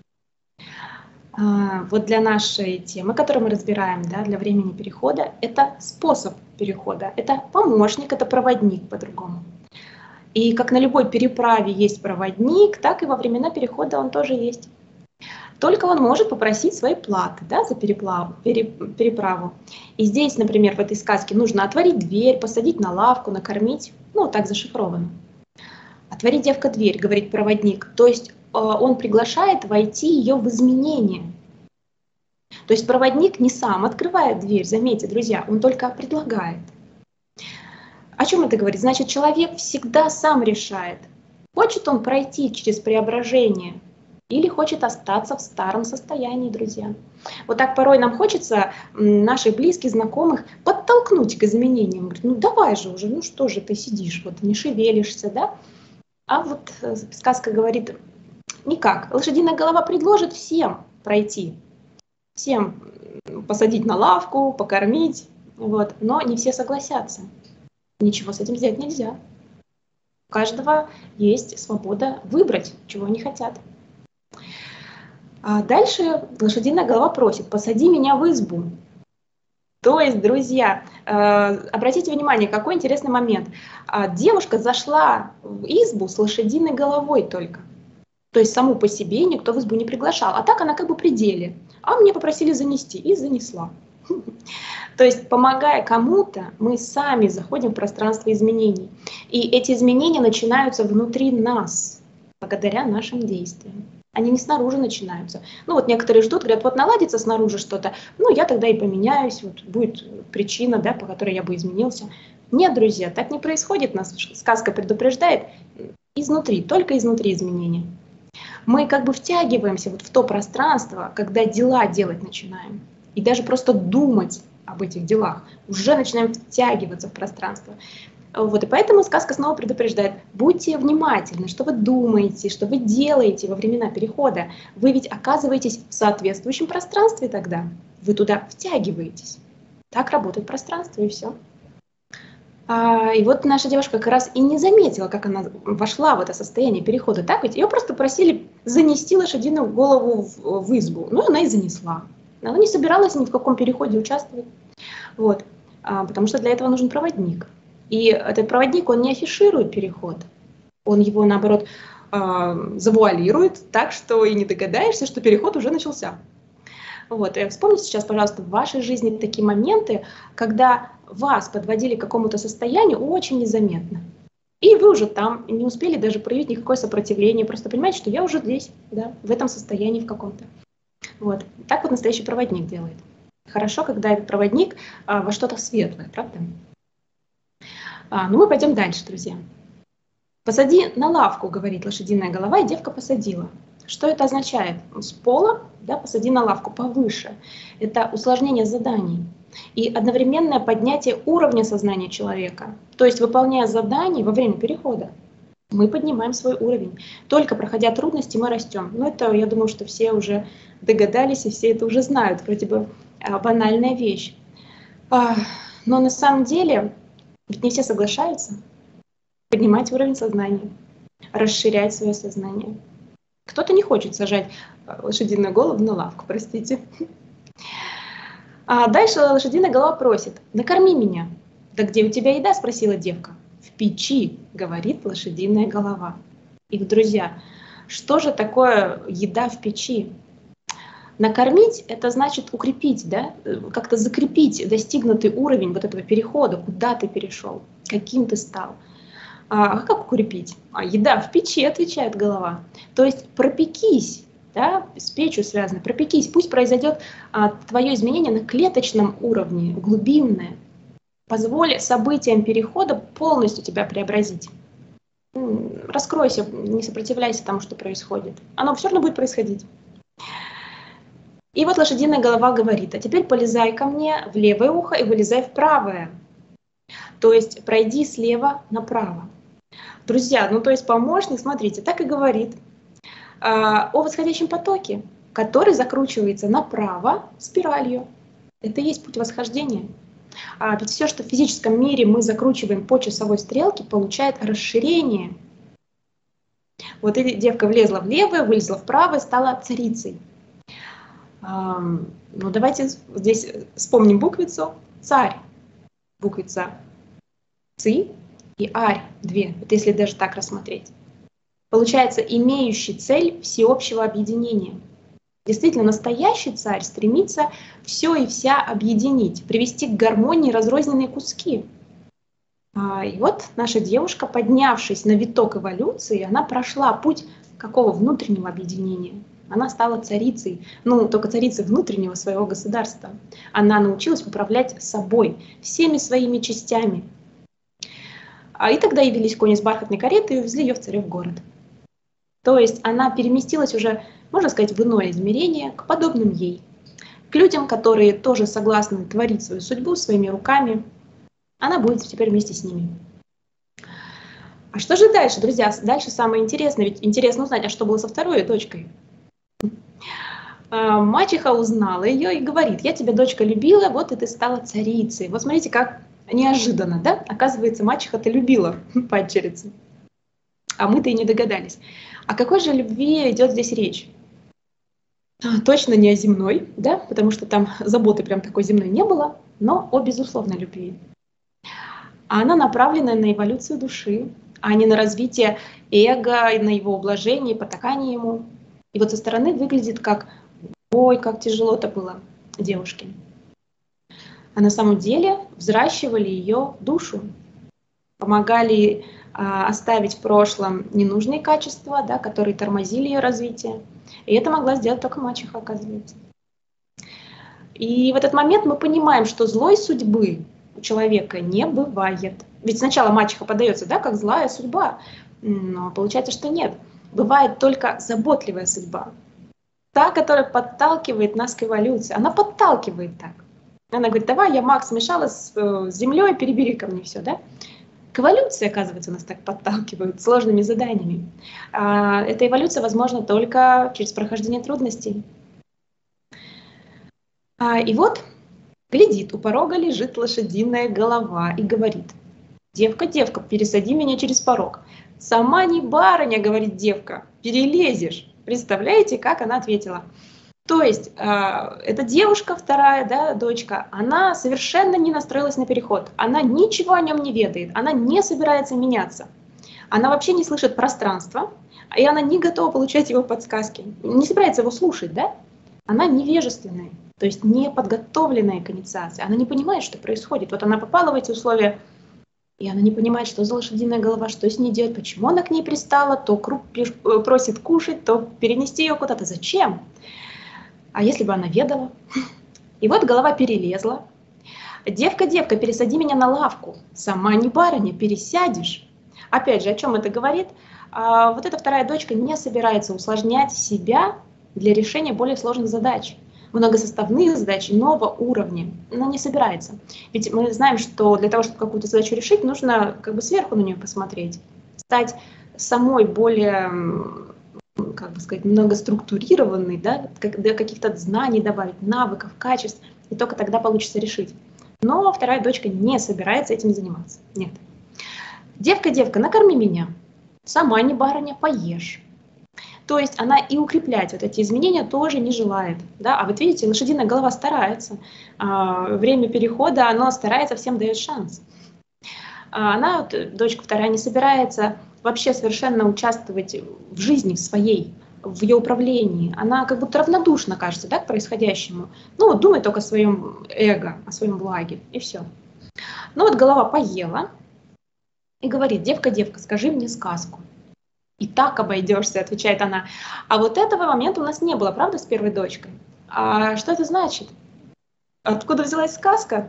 А, вот для нашей темы, которую мы разбираем, да, для времени перехода, это способ перехода, это помощник, это проводник по-другому. И как на любой переправе есть проводник, так и во времена перехода он тоже есть. Только он может попросить свои платы, да, за переплав, пере, переправу. И здесь, например, в этой сказке нужно отворить дверь, посадить на лавку, накормить. Ну, так зашифровано. «Отвори, девка, дверь», говорит проводник. То есть э, он приглашает войти ее в изменение. То есть проводник не сам открывает дверь, заметьте, друзья, он только предлагает. О чем это говорит? Значит, человек всегда сам решает, хочет он пройти через преображение или хочет остаться в старом состоянии, друзья. Вот так порой нам хочется наших близких, знакомых подтолкнуть к изменениям. Говорит: ну давай же уже, ну что же ты сидишь, вот не шевелишься, да? А вот сказка говорит: никак. Лошадиная голова предложит всем пройти, всем посадить на лавку, покормить, вот, но не все согласятся. Ничего с этим сделать нельзя. У каждого есть свобода выбрать, чего они хотят. А дальше лошадиная голова просит: посади меня в избу. То есть, друзья, э, обратите внимание, какой интересный момент. А девушка зашла в избу с лошадиной головой только. То есть саму по себе никто в избу не приглашал. А так она как бы при деле. А мне попросили занести, и занесла. То есть, помогая кому-то, мы сами заходим в пространство изменений. И эти изменения начинаются внутри нас, благодаря нашим действиям. Они не снаружи начинаются. Ну вот некоторые ждут, говорят: вот наладится снаружи что-то, ну я тогда и поменяюсь, вот будет причина, да, по которой я бы изменился. Нет, друзья, так не происходит, нас сказка предупреждает. Изнутри, только изнутри изменения. Мы как бы втягиваемся вот в то пространство, когда дела делать начинаем. И даже просто думать об этих делах, уже начинаем втягиваться в пространство. Вот, и поэтому сказка снова предупреждает: будьте внимательны, что вы думаете, что вы делаете во времена перехода. Вы ведь оказываетесь в соответствующем пространстве тогда. Вы туда втягиваетесь. Так работает пространство, и все. А, и вот наша девушка как раз и не заметила, как она вошла в это состояние перехода. Так ведь ее просто просили занести лошадиную голову в, в избу. Ну, она и занесла. Она не собиралась ни в каком переходе участвовать. Вот. А, потому что для этого нужен проводник. И этот проводник, он не афиширует переход, он его, наоборот, э, завуалирует так, что и не догадаешься, что переход уже начался. Вот. И вспомните сейчас, пожалуйста, в вашей жизни такие моменты, когда вас подводили к какому-то состоянию очень незаметно. И вы уже там, не успели даже проявить никакое сопротивление, просто понимаете, что я уже здесь, да, в этом состоянии в каком-то. Вот. Так вот настоящий проводник делает. Хорошо, когда этот проводник а, во что-то светлое, правда? А, ну, мы пойдем дальше, друзья. «Посади на лавку», говорит лошадиная голова, и девка посадила. Что это означает? С пола, да, посади на лавку повыше. Это усложнение заданий и одновременное поднятие уровня сознания человека. То есть, выполняя задания во время перехода, мы поднимаем свой уровень. Только проходя трудности, мы растем. Но это, я думаю, что все уже догадались, и все это уже знают. Вроде бы банальная вещь. Но на самом деле, ведь не все соглашаются поднимать уровень сознания, расширять свое сознание. Кто-то не хочет сажать лошадиную голову на лавку, простите. А дальше лошадиная голова просит: «Накорми меня». «Да где у тебя еда?» — спросила девка. «В печи», — говорит лошадиная голова. И, друзья, что же такое еда в печи? Накормить — это значит укрепить, да? Как-то закрепить достигнутый уровень вот этого перехода, куда ты перешел, каким ты стал. А как укрепить? А еда в печи, отвечает голова. То есть пропекись, да, с печью связано, пропекись, пусть произойдет а, твое изменение на клеточном уровне, глубинное. Позволь событиям перехода полностью тебя преобразить. Раскройся, не сопротивляйся тому, что происходит. Оно все равно будет происходить. И вот лошадиная голова говорит: «А теперь полезай ко мне в левое ухо и вылезай в правое». То есть пройди слева направо. Друзья, ну то есть помощник, смотрите, так и говорит э, о восходящем потоке, который закручивается направо спиралью. Это и есть путь восхождения. А ведь все, что в физическом мире мы закручиваем по часовой стрелке, получает расширение. Вот и девка влезла в левое, вылезла в правое, стала царицей. А, ну давайте здесь вспомним буквицу «царь». Буквица «ци» и «арь» две, вот если даже так рассмотреть. Получается, имеющий цель всеобщего объединения. Действительно, настоящий царь стремится все и вся объединить, привести к гармонии разрозненные куски. А, и вот наша девушка, поднявшись на виток эволюции, она прошла путь какого внутреннего объединения. Она стала царицей, ну, только царицей внутреннего своего государства. Она научилась управлять собой, всеми своими частями. А и тогда явились кони с бархатной каретой и увезли ее в царев город. То есть она переместилась уже, можно сказать, в иное измерение, к подобным ей. К людям, которые тоже согласны творить свою судьбу своими руками. Она будет теперь вместе с ними. А что же дальше, друзья? Дальше самое интересное. Ведь интересно узнать, а что было со второй дочкой? Мачеха узнала ее и говорит: «Я тебя, дочка, любила, вот и ты стала царицей». Вот смотрите, как неожиданно, да? Оказывается, мачеха-то любила падчерицу. А мы-то и не догадались. О какой же любви идет здесь речь? А, точно не о земной, да? Потому что там заботы прям такой земной не было, но о безусловной любви. А она направлена на эволюцию души, а не на развитие эго, на его ублажение, потакание ему. И вот со стороны выглядит как: ой, как тяжело-то было девушке. А на самом деле взращивали ее душу, помогали а, оставить в прошлом ненужные качества, да, которые тормозили ее развитие. И это могла сделать только мачеха, оказывается. И в этот момент мы понимаем, что злой судьбы у человека не бывает. Ведь сначала мачеха подается, да, как злая судьба, но получается, что нет. Бывает только заботливая судьба. Та, которая подталкивает нас к эволюции. Она подталкивает так. Она говорит: давай, я, Макс, смешалась с, с землей, перебери ко мне все, да? К эволюции, оказывается, нас так подталкивают сложными заданиями. А, эта эволюция возможна только через прохождение трудностей. А, и вот, глядит, у порога лежит лошадиная голова и говорит: девка, девка, пересади меня через порог. Сама не барыня, говорит девка, перелезешь. Представляете, как она ответила? То есть э, эта девушка, вторая, да, дочка, она совершенно не настроилась на переход. Она ничего о нем не ведает, она не собирается меняться. Она вообще не слышит пространства, и она не готова получать его подсказки, не собирается его слушать, да? Она невежественная, то есть не подготовленная к инициации, она не понимает, что происходит. Вот она попала в эти условия, и она не понимает, что за лошадиная голова, что с ней делать, почему она к ней пристала, то круг просит кушать, то перенести ее куда-то. Зачем? А если бы она ведала? И вот голова перелезла. Девка, девка, пересади меня на лавку. Сама не барыня, пересядешь. Опять же, о чем это говорит? А, вот эта вторая дочка не собирается усложнять себя для решения более сложных задач. Многосоставных задач нового уровня. Она не собирается. Ведь мы знаем, что для того, чтобы какую-то задачу решить, нужно как бы сверху на нее посмотреть. Стать самой более, как бы сказать, многоструктурированной, да, до каких-то знаний добавить, навыков, качеств, и только тогда получится решить. Но вторая дочка не собирается этим заниматься. Нет. Девка, девка, накорми меня. Сама не барыня, поешь. То есть она и укреплять вот эти изменения тоже не желает. Да? А вот видите, лошадиная голова старается. А, время перехода, оно старается, всем дает шанс. А она, вот, дочка вторая, не собирается вообще совершенно участвовать в жизни своей, в ее управлении. Она как будто равнодушна, кажется, да, к происходящему. Ну, вот думает только о своем эго, о своем благе, и все. Ну вот голова поела и говорит: девка, девка, скажи мне сказку. И так обойдешься, отвечает она. А вот этого момента у нас не было, правда, с первой дочкой? А что это значит? Откуда взялась сказка?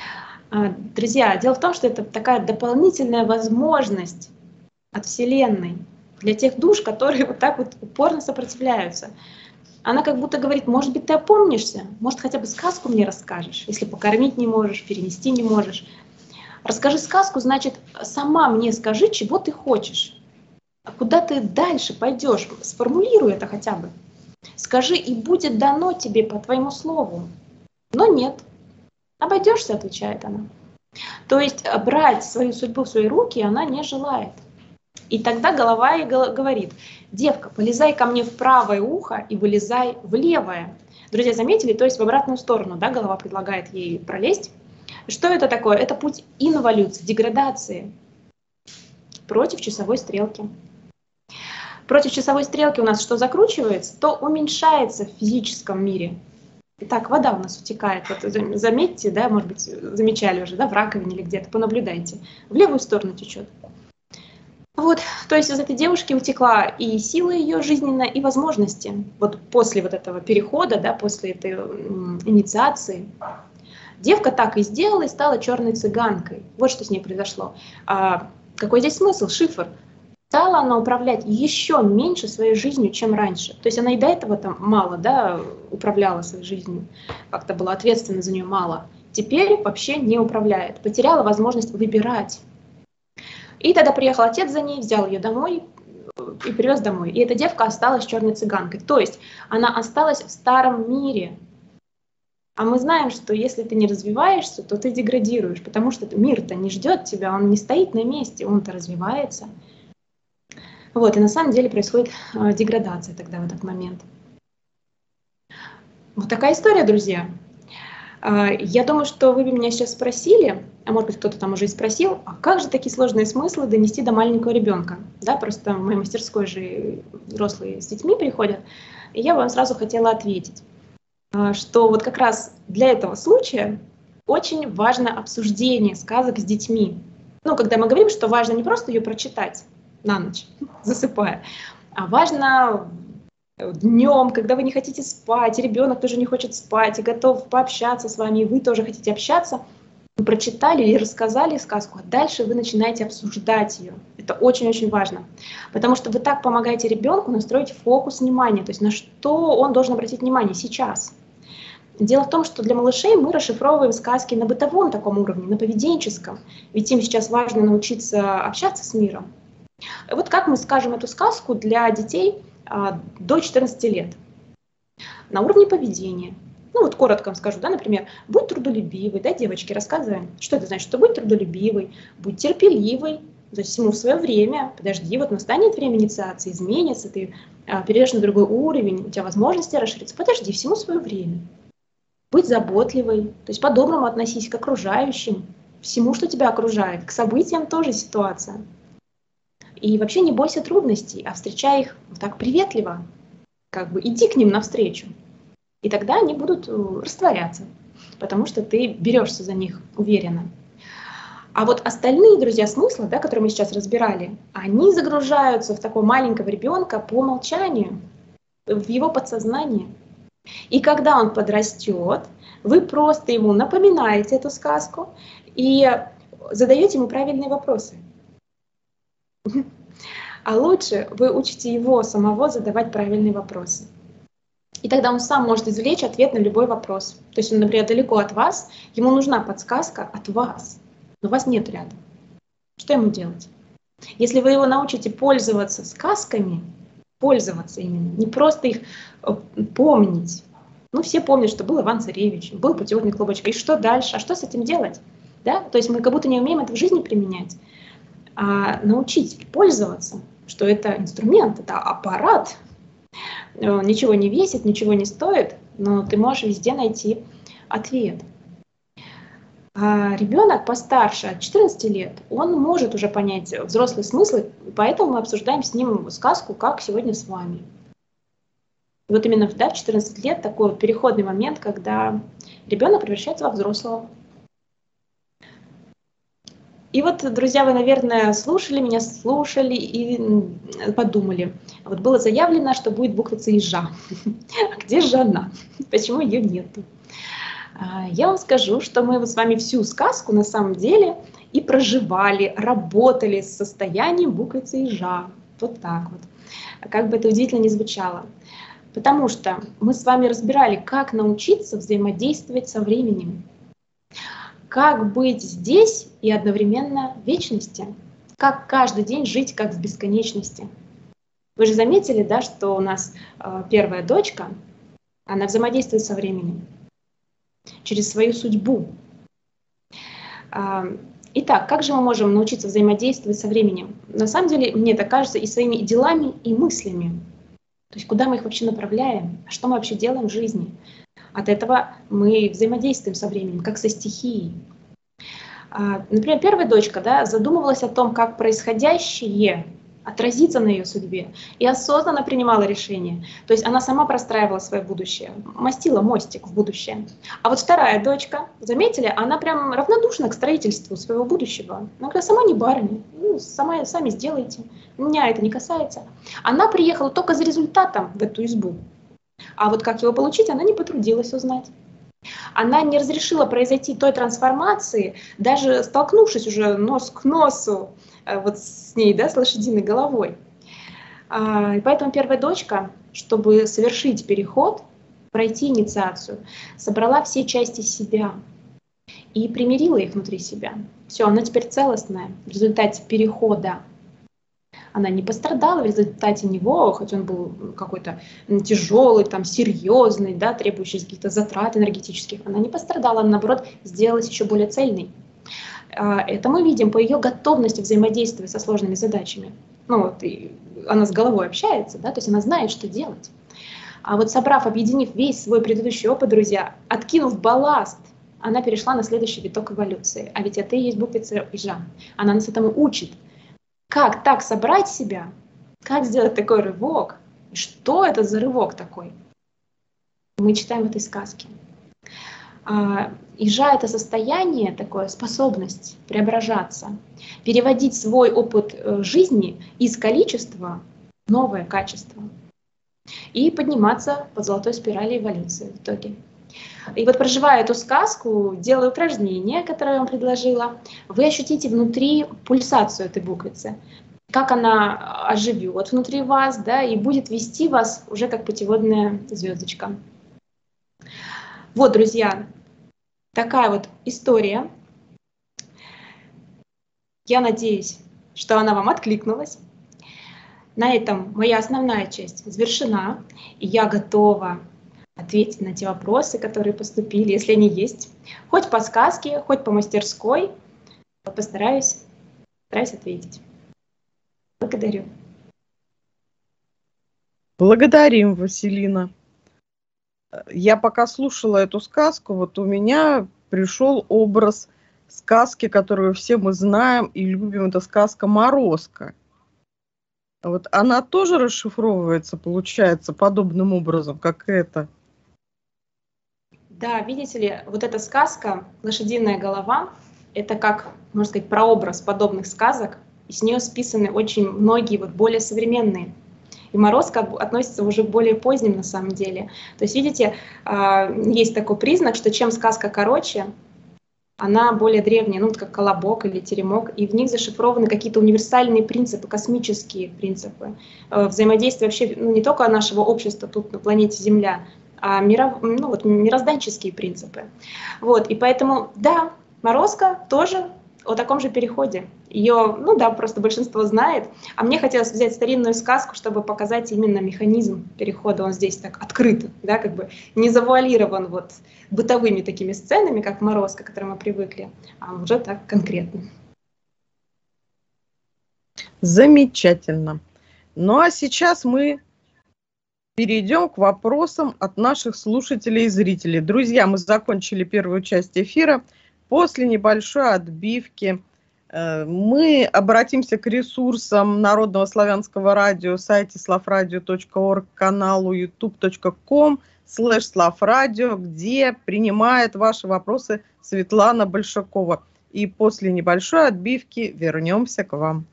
А, друзья, дело в том, что это такая дополнительная возможность от Вселенной для тех душ, которые вот так вот упорно сопротивляются. Она как будто говорит: может быть, ты опомнишься, может, хотя бы сказку мне расскажешь, если покормить не можешь, перенести не можешь. Расскажи сказку, значит, сама мне скажи, чего ты хочешь. А куда ты дальше пойдешь? Сформулируй это хотя бы. Скажи, и будет дано тебе по твоему слову. Но нет. Обойдешься, отвечает она. То есть брать свою судьбу в свои руки она не желает. И тогда голова ей говорит: девка, полезай ко мне в правое ухо и вылезай в левое. Друзья, заметили? То есть в обратную сторону, да, голова предлагает ей пролезть. Что это такое? Это путь инволюции, деградации против часовой стрелки. Против часовой стрелки у нас что закручивается, то уменьшается в физическом мире. Итак, вода у нас утекает. Вот заметьте, да, может быть, замечали уже, да, в раковине или где-то, понаблюдайте. В левую сторону течет. Вот, то есть из этой девушки утекла и сила ее жизненная, и возможности. Вот после вот этого перехода, да, после этой инициации, девка так и сделала и стала черной цыганкой. Вот что с ней произошло. А какой здесь смысл? Шифр. Стала она управлять еще меньше своей жизнью, чем раньше. То есть она и до этого там мало, да, управляла своей жизнью, как-то была ответственна за нее мало. Теперь вообще не управляет. Потеряла возможность выбирать. И тогда приехал отец за ней, взял ее домой и привез домой. И эта девка осталась черной цыганкой. То есть она осталась в старом мире. А мы знаем, что если ты не развиваешься, то ты деградируешь, потому что мир-то не ждет тебя, он не стоит на месте, он-то развивается. Вот, и на самом деле происходит э, деградация тогда в этот момент. Вот такая история, друзья. Э, я думаю, что вы бы меня сейчас спросили, а может быть кто-то там уже и спросил, а как же такие сложные смыслы донести до маленького ребенка? Да, просто в моей мастерской же взрослые с детьми приходят, и я вам сразу хотела ответить, э, что вот как раз для этого случая очень важно обсуждение сказок с детьми. Ну, когда мы говорим, что важно не просто ее прочитать на ночь, засыпая, а важно днем, когда вы не хотите спать, и ребенок тоже не хочет спать, и готов пообщаться с вами, и вы тоже хотите общаться, вы прочитали или рассказали сказку, а дальше вы начинаете обсуждать ее. Это очень-очень важно, потому что вы так помогаете ребенку настроить фокус внимания, то есть на что он должен обратить внимание сейчас. Дело в том, что для малышей мы расшифровываем сказки на бытовом таком уровне, на поведенческом, ведь им сейчас важно научиться общаться с миром. Вот как мы скажем эту сказку для детей а, до четырнадцати лет? На уровне поведения. Ну вот коротко вам скажу, да, например, будь трудолюбивый, да, девочки, рассказываем. Что это значит? Что будь трудолюбивый, будь терпеливый, то есть всему в свое время, подожди, вот настанет время инициации, изменится, ты а, перейдешь на другой уровень, у тебя возможности расширятся, подожди, всему свое время. Будь заботливый, то есть по-доброму относись к окружающим, всему, что тебя окружает, к событиям тоже ситуация. И вообще не бойся трудностей, а встречай их так приветливо, как бы иди к ним навстречу. И тогда они будут растворяться, потому что ты берешься за них уверенно. А вот остальные, друзья, смыслы, да, которые мы сейчас разбирали, они загружаются в такого маленького ребенка по умолчанию, в его подсознание. И когда он подрастет, вы просто ему напоминаете эту сказку и задаете ему правильные вопросы. А лучше вы учите его самого задавать правильные вопросы. И тогда он сам может извлечь ответ на любой вопрос. То есть он, например, далеко от вас, ему нужна подсказка от вас, но вас нет рядом. Что ему делать? Если вы его научите пользоваться сказками, пользоваться именно, не просто их помнить. Ну, все помнят, что был Иван-Царевич, был путеводный клубочка. И что дальше? А что с этим делать? Да? То есть мы как будто не умеем это в жизни применять. А научить пользоваться, что это инструмент, это аппарат, ничего не весит, ничего не стоит, но ты можешь везде найти ответ. А ребенок постарше, от четырнадцати лет, он может уже понять взрослые смыслы, поэтому мы обсуждаем с ним сказку, как сегодня с вами. И вот именно да, в четырнадцать лет такой вот переходный момент, когда ребенок превращается во взрослого. И вот, друзья, вы, наверное, слушали меня, слушали и подумали. Вот было заявлено, что будет буквица ежа. А где же она? Почему ее нету? Я вам скажу, что мы с вами всю сказку на самом деле и проживали, работали с состоянием буквицы ежа. Вот так вот. Как бы это удивительно ни звучало. Потому что мы с вами разбирали, как научиться взаимодействовать со временем. Как быть здесь и одновременно в вечности. Как каждый день жить как в бесконечности. Вы же заметили, да, что у нас э, первая дочка, она взаимодействует со временем. Через свою судьбу. Итак, как же мы можем научиться взаимодействовать со временем? На самом деле, мне так кажется, и своими делами, и мыслями. То есть, куда мы их вообще направляем, что мы вообще делаем в жизни. От этого мы взаимодействуем со временем, как со стихией. Например, первая дочка, да, задумывалась о том, как происходящее отразится на ее судьбе, и осознанно принимала решение. То есть она сама простраивала свое будущее, мастила мостик в будущее. А вот вторая дочка, заметили, она прям равнодушна к строительству своего будущего. Она говорит, сама не барыня, ну, сама, сами сделайте, меня это не касается. Она приехала только за результатом в эту избу. А вот как его получить, она не потрудилась узнать. Она не разрешила произойти той трансформации, даже столкнувшись уже нос к носу вот с ней, да, с лошадиной головой. И поэтому первая дочка, чтобы совершить переход, пройти инициацию, собрала все части себя и примирила их внутри себя. Все, она теперь целостная в результате перехода. Она не пострадала в результате него, хоть он был какой-то тяжелый, там, серьезный, да, требующий каких-то затрат энергетических. Она не пострадала, она, наоборот, сделалась еще более цельной. Это мы видим по ее готовности взаимодействовать со сложными задачами. Ну, вот, и она с головой общается, да, то есть она знает, что делать. А вот собрав, объединив весь свой предыдущий опыт, друзья, откинув балласт, она перешла на следующий виток эволюции. А ведь это и есть буквица ежа. Она нас этому учит. Как так собрать себя? Как сделать такой рывок? И что это за рывок такой? Мы читаем в этой сказке. Ежа — это состояние, такое, способность преображаться, переводить свой опыт жизни из количества в новое качество и подниматься по золотой спирали эволюции в итоге. И вот, проживая эту сказку, делая упражнение, которое я вам предложила, вы ощутите внутри пульсацию этой буквицы, как она оживет внутри вас, да, и будет вести вас уже как путеводная звездочка. Вот, друзья, такая вот история. Я надеюсь, что она вам откликнулась. На этом моя основная часть завершена, и я готова ответить на те вопросы, которые поступили, если они есть. Хоть по сказке, хоть по мастерской. Постараюсь, постараюсь ответить. Благодарю. Благодарим, Василина. Я пока слушала эту сказку, вот у меня пришел образ сказки, которую все мы знаем и любим. Это сказка «Морозко». Вот она тоже расшифровывается, получается, подобным образом, как это? Да, видите ли, вот эта сказка «Лошадиная голова» — это как, можно сказать, прообраз подобных сказок, и с нее списаны очень многие вот более современные. И «Морозко» относится уже к более поздним на самом деле. То есть, видите, есть такой признак, что чем сказка короче, она более древняя, ну, как «Колобок» или «Теремок», и в них зашифрованы какие-то универсальные принципы, космические принципы, взаимодействие вообще, ну, не только нашего общества тут на планете Земля, а миров, ну, вот, мирозданческие принципы. Вот, и поэтому, да, «Морозко» тоже о таком же переходе. Ее, ну да, просто большинство знает. А мне хотелось взять старинную сказку, чтобы показать именно механизм перехода. Он здесь так открыт, да, как бы не завуалирован вот бытовыми такими сценами, как «Морозко», к которым мы привыкли, а уже так конкретно. Замечательно. Ну а сейчас мы перейдем к вопросам от наших слушателей и зрителей. Друзья, мы закончили первую часть эфира. После небольшой отбивки мы обратимся к ресурсам Народного славянского радио, сайте славрадио точка орг, каналу ютуб точка ком слэш славрадио, где принимает ваши вопросы Светлана Большакова. И после небольшой отбивки вернемся к вам.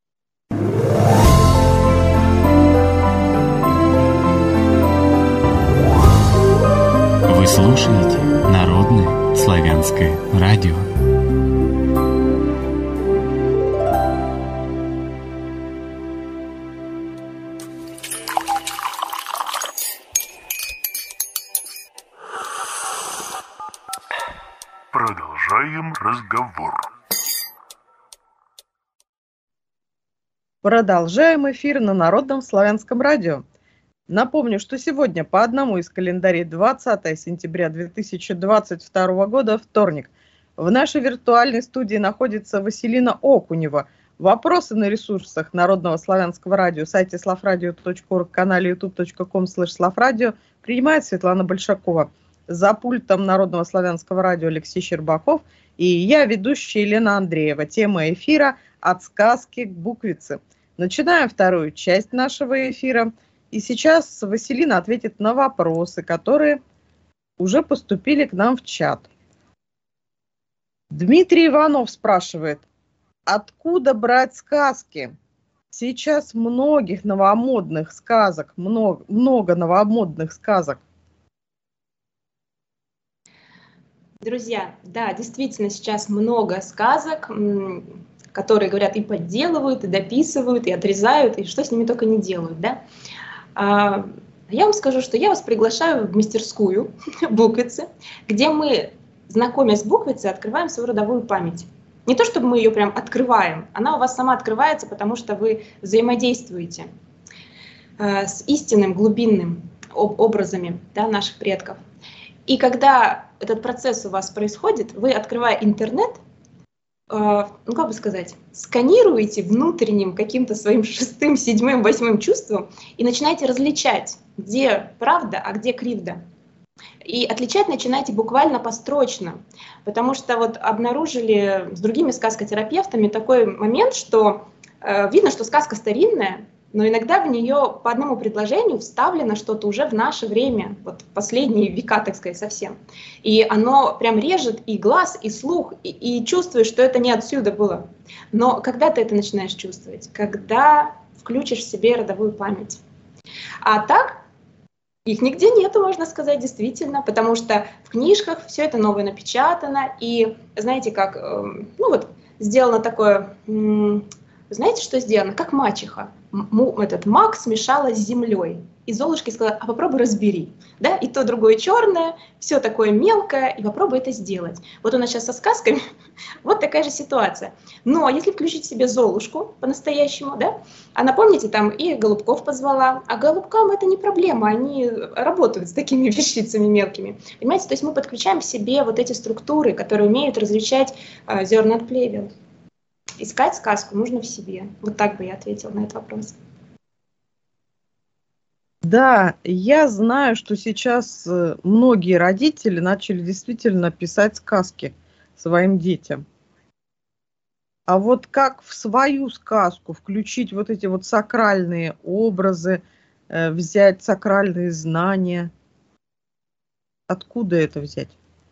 Вы слушаете Народное славянское радио. Продолжаем разговор. Продолжаем эфир на Народном славянском радио. Напомню, что сегодня по одному из календарей двадцатое сентября две тысячи двадцать второго года, вторник. В нашей виртуальной студии находится Василина Окунева. Вопросы на ресурсах Народного славянского радио, сайте славрадио точка орг, канале ютуб точка ком слэш славрадио принимает Светлана Большакова. За пультом Народного славянского радио Алексей Щербаков и я, ведущая Елена Андреева. Тема эфира «От сказки к буквице». Начинаем вторую часть нашего эфира. И сейчас Василина ответит на вопросы, которые уже поступили к нам в чат. Дмитрий Иванов спрашивает, откуда брать сказки? Сейчас многих новомодных сказок, много, много новомодных сказок. Друзья, да, действительно сейчас много сказок, которые, говорят, и подделывают, и дописывают, и отрезают, и что с ними только не делают, да? А я вам скажу, что я вас приглашаю в мастерскую буквицы, где мы, знакомясь с буквицей, открываем свою родовую память. Не то, чтобы мы ее прям открываем, она у вас сама открывается, потому что вы взаимодействуете э, с истинным, глубинным об образами, да, наших предков. И когда этот процесс у вас происходит, вы, открывая интернет, э, ну как бы сказать, сканируете внутренним каким-то своим шестым, седьмым, восьмым чувством и начинаете различать, где правда, а где кривда. И отличать начинаете буквально построчно, потому что вот обнаружили с другими сказкотерапевтами такой момент, что э, видно, что сказка старинная, но иногда в нее по одному предложению вставлено что-то уже в наше время, вот последние века, так сказать, совсем. И оно прям режет и глаз, и слух, и, и чувствуешь, что это не отсюда было. Но когда ты это начинаешь чувствовать? Когда включишь в себе родовую память. А так, их нигде нету, можно сказать, действительно, потому что в книжках все это новое напечатано, и знаете, как, ну вот, сделано такое, знаете, что сделано? Как мачеха. Этот мак смешала с землей. И Золушке сказала, а попробуй разбери. Да? И то, другое черное, все такое мелкое, и попробуй это сделать. Вот у нас сейчас со сказками вот такая же ситуация. Но если включить в себе Золушку по-настоящему, да, она, помните, там и голубков позвала, а голубкам это не проблема, они работают с такими вещицами мелкими. Понимаете, то есть мы подключаем в себе вот эти структуры, которые умеют различать э, зерна от плевел. Искать сказку нужно в себе. Вот так бы я ответила на этот вопрос. Да, я знаю, что сейчас многие родители начали действительно писать сказки своим детям. А вот как в свою сказку включить вот эти вот сакральные образы, э, взять сакральные знания? Откуда это взять?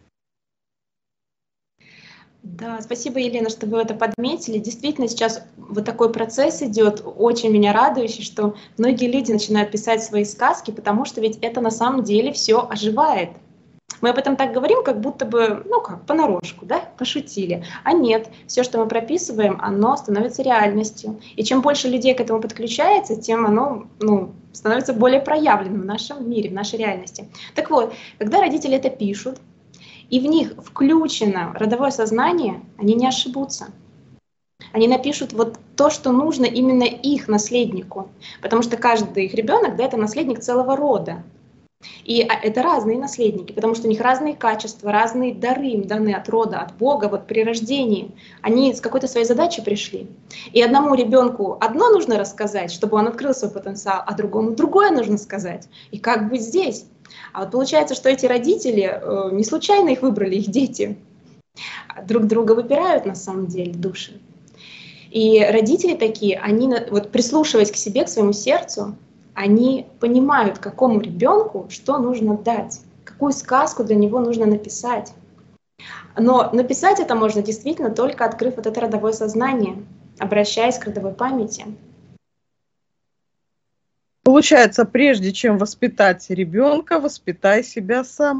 Да, спасибо, Елена, что вы это подметили. Действительно, сейчас вот такой процесс идет, очень меня радующий, что многие люди начинают писать свои сказки, потому что ведь это на самом деле все оживает. Мы об этом так говорим, как будто бы, ну как, понарошку, да, пошутили. А нет, все, что мы прописываем, оно становится реальностью. И чем больше людей к этому подключается, тем оно, ну, становится более проявленным в нашем мире, в нашей реальности. Так вот, когда родители это пишут, и в них включено родовое сознание, они не ошибутся. Они напишут вот то, что нужно именно их наследнику. Потому что каждый их ребенок, да, это наследник целого рода. И это разные наследники, потому что у них разные качества, разные дары им даны от рода, от Бога, вот при рождении. Они с какой-то своей задачей пришли. И одному ребенку одно нужно рассказать, чтобы он открыл свой потенциал, а другому другое нужно сказать. И как быть здесь? А вот получается, что эти родители, э, не случайно их выбрали, их дети, друг друга выбирают на самом деле души. И родители такие, они, вот прислушиваясь к себе, к своему сердцу, они понимают, какому ребенку что нужно дать, какую сказку для него нужно написать. Но написать это можно действительно только открыв вот это родовое сознание, обращаясь к родовой памяти. Получается, прежде чем воспитать ребенка, воспитай себя сам.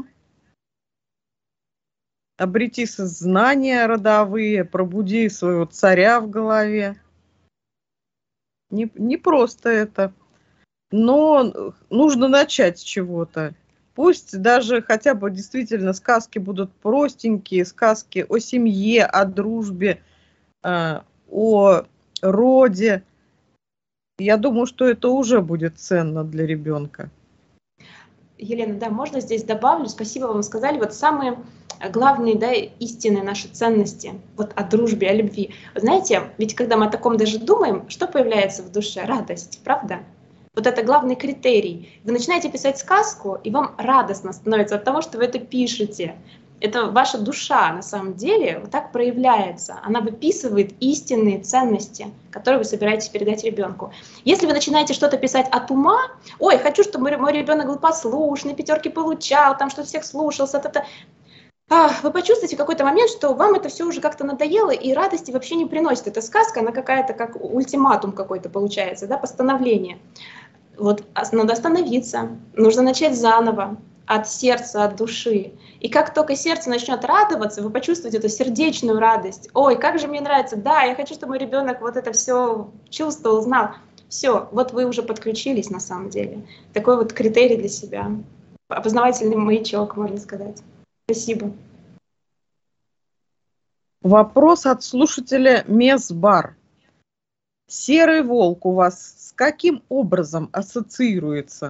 Обрети сознания родовые, пробуди своего царя в голове. Не, не просто это. Но нужно начать с чего-то. Пусть даже хотя бы действительно сказки будут простенькие, сказки о семье, о дружбе, о роде. Я думаю, что это уже будет ценно для ребенка. Елена, да, можно здесь добавлю? Спасибо вам сказали. Вот самые главные, да, истинные наши ценности вот о дружбе, о любви. Вы знаете, ведь когда мы о таком даже думаем, что появляется в душе? Радость, правда? Вот это главный критерий. Вы начинаете писать сказку, и вам радостно становится от того, что вы это пишете. Это ваша душа на самом деле вот так проявляется. Она выписывает истинные ценности, которые вы собираетесь передать ребенку. Если вы начинаете что-то писать от ума, ой, хочу, чтобы мой ребенок был послушный, пятерки получал, там что всех слушался, это, а, вы почувствуете в какой-то момент, что вам это все уже как-то надоело, и радости вообще не приносит. Эта сказка, она какая-то как ультиматум какой-то получается, да, постановление. Вот надо остановиться, нужно начать заново, от сердца, от души. И как только сердце начнет радоваться, вы почувствуете эту сердечную радость. Ой, как же мне нравится, да, я хочу, чтобы мой ребенок вот это все чувствовал, знал. Все, вот вы уже подключились на самом деле. Такой вот критерий для себя. Опознавательный маячок, можно сказать. Спасибо. Вопрос от слушателя Месбар. Серый волк у вас с каким образом ассоциируется?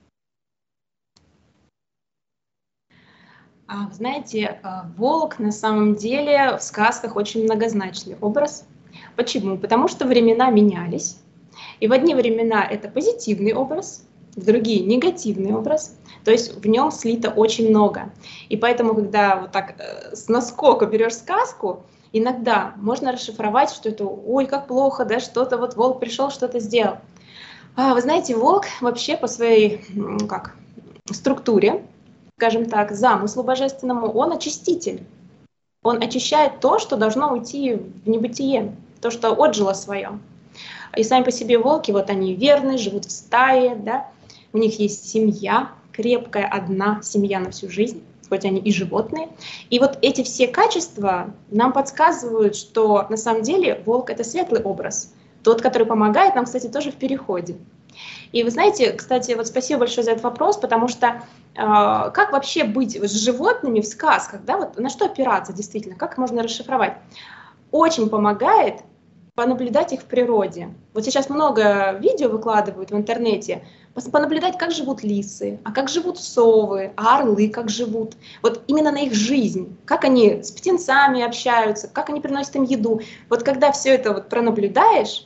Вы знаете, волк на самом деле в сказках очень многозначный образ. Почему? Потому что времена менялись. И в одни времена это позитивный образ, в другие негативный образ. То есть в нем слито очень много. И поэтому, когда вот так с наскока берешь сказку, иногда можно расшифровать, что это ой, как плохо, да, что-то вот волк пришел, что-то сделал. А, вы знаете, волк вообще по своей ну, как, структуре, скажем так, замыслу божественному, он очиститель. Он очищает то, что должно уйти в небытие, то, что отжило свое. И сами по себе волки, вот они верны, живут в стае, да, у них есть семья, крепкая одна семья на всю жизнь, хоть они и животные. И вот эти все качества нам подсказывают, что на самом деле волк — это светлый образ, тот, который помогает нам, кстати, тоже в переходе. И вы знаете, кстати, вот спасибо большое за этот вопрос, потому что э, как вообще быть с животными в сказках, да, вот на что опираться действительно, как можно расшифровать? Очень помогает понаблюдать их в природе. Вот сейчас много видео выкладывают в интернете, понаблюдать, как живут лисы, а как живут совы, а орлы как живут. Вот именно на их жизнь, как они с птенцами общаются, как они приносят им еду. Вот когда все это вот пронаблюдаешь,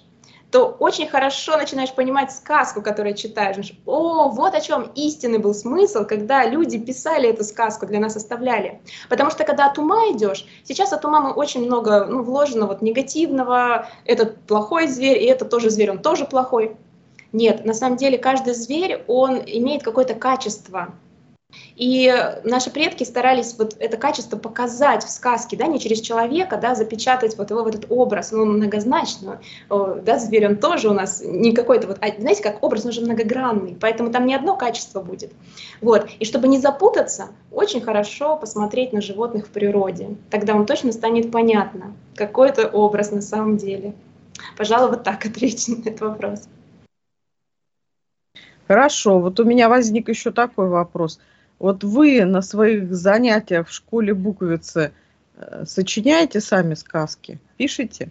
то очень хорошо начинаешь понимать сказку, которую читаешь. О, вот о чем истинный был смысл, когда люди писали эту сказку, для нас оставляли. Потому что когда от ума идешь, сейчас от ума мы очень много ну, вложено вот негативного, этот плохой зверь, и этот тоже зверь, он тоже плохой. Нет, на самом деле каждый зверь, он имеет какое-то качество. И наши предки старались вот это качество показать в сказке, да, не через человека, да, запечатать вот его в этот образ, ну, многозначно, да, зверь, он тоже у нас не какой-то вот, а, знаете, как образ, он же многогранный, поэтому там не одно качество будет. Вот, и чтобы не запутаться, очень хорошо посмотреть на животных в природе, тогда вам точно станет понятно, какой это образ на самом деле. Пожалуй, вот так отвечу на этот вопрос. Хорошо, вот у меня возник еще такой вопрос. Вот вы на своих занятиях в школе буквицы э, сочиняете сами сказки, пишете?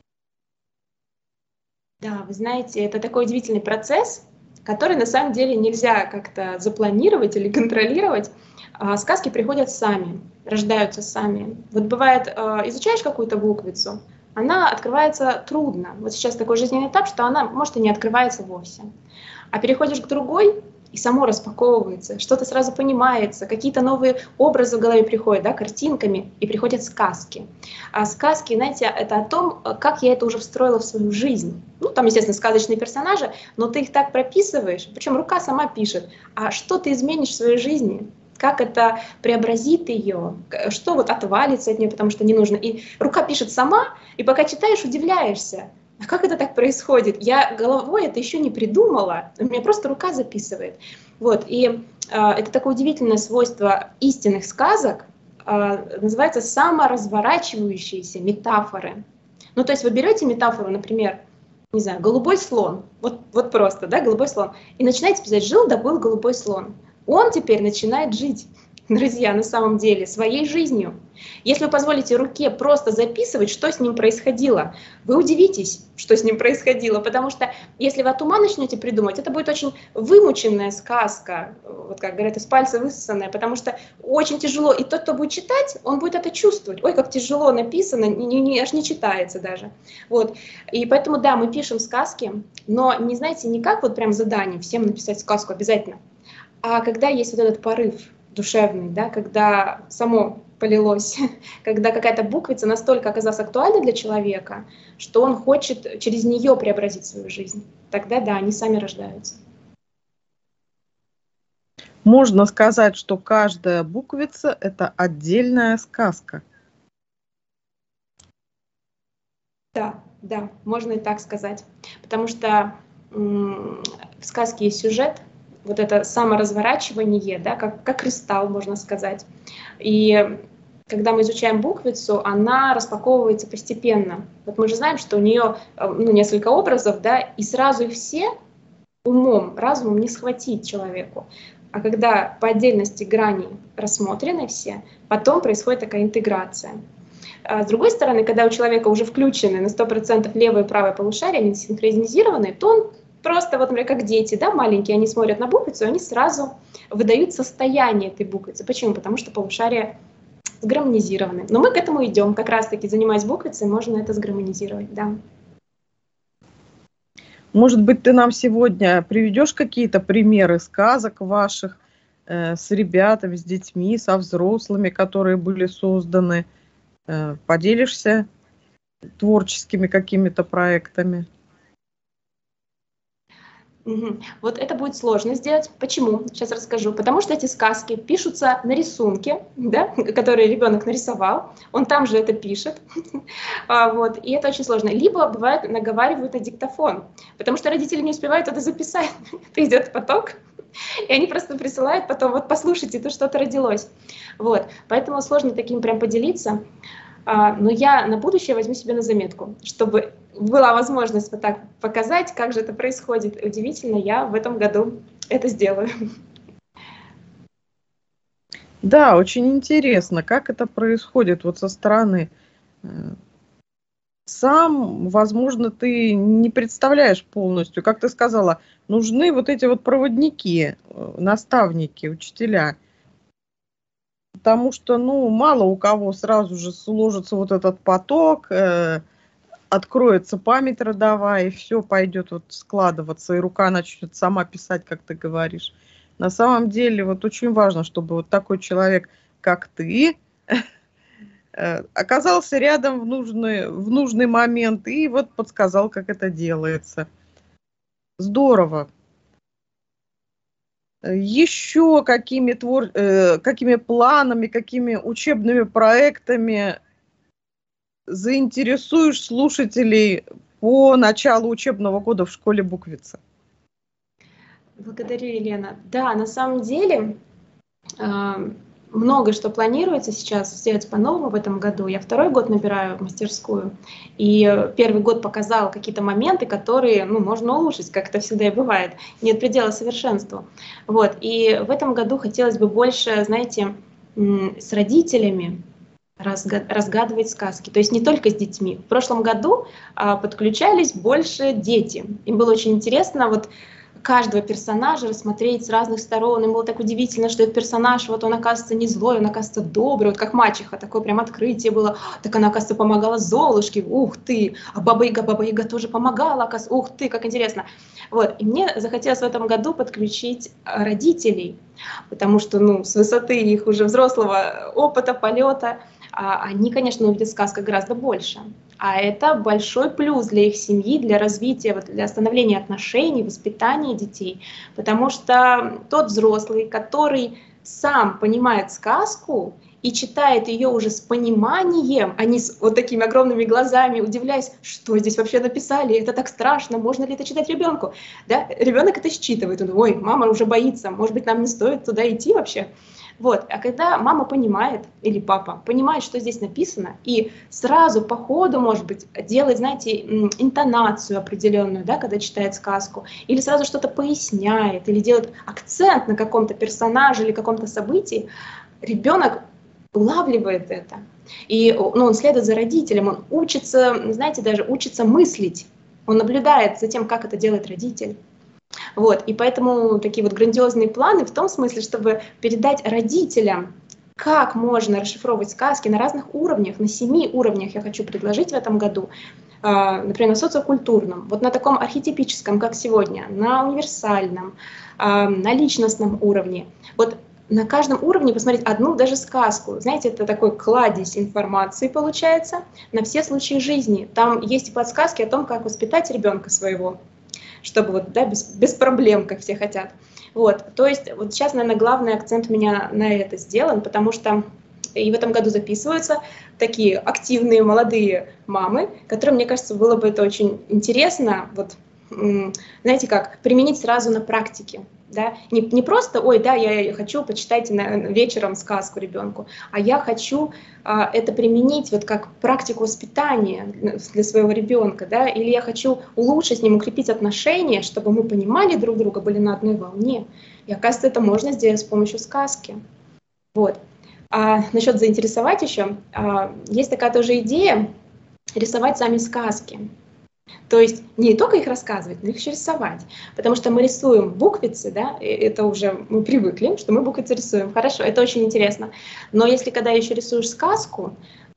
Да, вы знаете, это такой удивительный процесс, который на самом деле нельзя как-то запланировать или контролировать. А сказки приходят сами, рождаются сами. Вот бывает, э, изучаешь какую-то буквицу, она открывается трудно. Вот сейчас такой жизненный этап, что она, может, и не открывается вовсе. А переходишь к другой, и само распаковывается, что-то сразу понимается, какие-то новые образы в голове приходят, да, картинками, и приходят сказки. А сказки, знаете, это о том, как я это уже встроила в свою жизнь. Ну, там, естественно, сказочные персонажи, но ты их так прописываешь, причем рука сама пишет, а что ты изменишь в своей жизни, как это преобразит ее, что вот отвалится от нее, потому что не нужно. И рука пишет сама, и пока читаешь, удивляешься. А как это так происходит? Я головой это еще не придумала, у меня просто рука записывает. Вот, и э, это такое удивительное свойство истинных сказок, э, называется саморазворачивающиеся метафоры. Ну, то есть вы берете метафору, например, не знаю, голубой слон, вот, вот просто, да, голубой слон, и начинаете писать «жил да был голубой слон». Он теперь начинает жить, друзья, на самом деле, своей жизнью. Если вы позволите руке просто записывать, что с ним происходило, вы удивитесь, что с ним происходило, потому что если вы от ума начнете придумать, это будет очень вымученная сказка, вот как говорят, из пальца высосанная, потому что очень тяжело, и тот, кто будет читать, он будет это чувствовать. Ой, как тяжело написано, не, не, аж не читается даже. Вот. И поэтому, да, мы пишем сказки, но не, знаете, не как вот прям задание всем написать сказку обязательно, а когда есть вот этот порыв душевный, да, когда само полилось, когда какая-то буквица настолько оказалась актуальна для человека, что он хочет через нее преобразить свою жизнь. Тогда, да, они сами рождаются. Можно сказать, что каждая буквица – это отдельная сказка. Да, да, можно и так сказать. Потому что м- в сказке есть сюжет, вот это саморазворачивание, да, как, как кристалл, можно сказать. И когда мы изучаем буквицу, она распаковывается постепенно. Вот мы же знаем, что у нее ну, несколько образов, да, и сразу их все умом, разумом не схватить человеку. А когда по отдельности грани рассмотрены все, потом происходит такая интеграция. А с другой стороны, когда у человека уже включены на сто процентов левое и правое полушарие, они синхронизированы, то он просто, вот, например, как дети, да, маленькие, они смотрят на буквицу, они сразу выдают состояние этой буквицы. Почему? Потому что полушария сгармонизированы. Но мы к этому идем, как раз-таки, занимаясь буквицей, можно это сгармонизировать, да. Может быть, ты нам сегодня приведешь какие-то примеры сказок ваших э, с ребятами, с детьми, со взрослыми, которые были созданы? Э, поделишься творческими какими-то проектами? Угу. Вот это будет сложно сделать. Почему? Сейчас расскажу. Потому что эти сказки пишутся на рисунке, да, который ребенок нарисовал. Он там же это пишет. а, вот, и это очень сложно. Либо, бывает, наговаривают на диктофон, потому что родители не успевают это записать. Идет поток, и они просто присылают потом, вот послушайте, тут что-то родилось. Вот. Поэтому сложно таким прям поделиться. А, но я на будущее возьму себе на заметку, чтобы была возможность вот так показать, как же это происходит. Удивительно, я в этом году это сделаю. Да, очень интересно, как это происходит вот со стороны. Сам, возможно, ты не представляешь полностью, как ты сказала, нужны вот эти вот проводники, наставники, учителя. Потому что, ну, мало у кого сразу же сложится вот этот поток, э, откроется память родовая, и все пойдет вот складываться, и рука начнет сама писать, как ты говоришь. На самом деле вот очень важно, чтобы вот такой человек, как ты, оказался рядом в нужный, в нужный момент и вот подсказал, как это делается. Здорово. Еще какими, твор... какими планами, какими учебными проектами заинтересуешь слушателей по началу учебного года в школе Буквицы? Благодарю, Елена. Да, на самом деле много что планируется сейчас сделать по-новому в этом году. Я второй год набираю в мастерскую, и первый год показал какие-то моменты, которые, ну, можно улучшить, как это всегда и бывает. Нет предела совершенству. Вот. И в этом году хотелось бы больше, знаете, с родителями разгадывать сказки. То есть не только с детьми. В прошлом году а, подключались больше дети. Им было очень интересно вот каждого персонажа рассмотреть с разных сторон. Им было так удивительно, что этот персонаж, вот он оказывается не злой, он оказывается добрый, вот как мачеха, такое прям открытие было. Так она, оказывается, помогала Золушке, ух ты, а Баба-Яга, Баба-Яга тоже помогала, оказывается, ух ты, как интересно. Вот, и мне захотелось в этом году подключить родителей, потому что, ну, с высоты их уже взрослого опыта, полета, они, конечно, увидят в сказках гораздо больше. А это большой плюс для их семьи, для развития, для становления отношений, воспитания детей. Потому что тот взрослый, который сам понимает сказку и читает ее уже с пониманием, а не с вот такими огромными глазами, удивляясь, что здесь вообще написали, это так страшно, можно ли это читать ребенку? Да? Ребенок это считывает, он, ой, мама уже боится, может быть, нам не стоит туда идти вообще. Вот. А когда мама понимает, или папа понимает, что здесь написано, и сразу по ходу, может быть, делает, знаете, интонацию определенную, да, когда читает сказку, или сразу что-то поясняет, или делает акцент на каком-то персонаже или каком-то событии, ребенок улавливает это. И ну, он следует за родителем, он учится, знаете, даже учится мыслить, он наблюдает за тем, как это делает родитель. Вот, и поэтому такие вот грандиозные планы в том смысле, чтобы передать родителям, как можно расшифровывать сказки на разных уровнях, на семи уровнях я хочу предложить в этом году, например, на социокультурном, вот на таком архетипическом, как сегодня, на универсальном, на личностном уровне. Вот на каждом уровне посмотреть одну даже сказку. Знаете, это такой кладезь информации получается на все случаи жизни. Там есть и подсказки о том, как воспитать ребенка своего, чтобы вот, да, без, без проблем, как все хотят. Вот, то есть вот сейчас, наверное, главный акцент у меня на это сделан, потому что и в этом году записываются такие активные молодые мамы, которым, мне кажется, было бы это очень интересно, вот, знаете как, применить сразу на практике. Да? Не, не просто, ой, да, я хочу почитать на, вечером сказку ребенку, а я хочу а, это применить вот как практику воспитания для своего ребенка, да? Или я хочу улучшить с ним, укрепить отношения, чтобы мы понимали друг друга, были на одной волне. И оказывается, это можно сделать с помощью сказки. Вот. А насчет заинтересовать еще, а, есть такая тоже идея рисовать сами сказки. То есть не только их рассказывать, но их еще рисовать. Потому что мы рисуем буквицы, да, это уже мы привыкли, что мы буквицы рисуем. Хорошо, это очень интересно. Но если когда еще рисуешь сказку,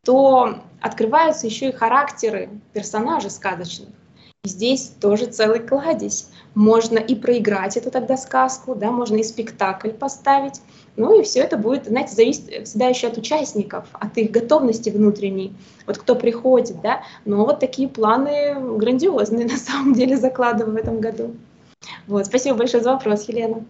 то открываются еще и характеры персонажей сказочных. И здесь тоже целый кладезь. Можно и проиграть эту тогда сказку, да, можно и спектакль поставить. Ну и все это будет, знаете, зависит всегда еще от участников, от их готовности внутренней, вот кто приходит, да. Но вот такие планы грандиозные на самом деле закладываю в этом году. Вот, спасибо большое за вопрос, Елена.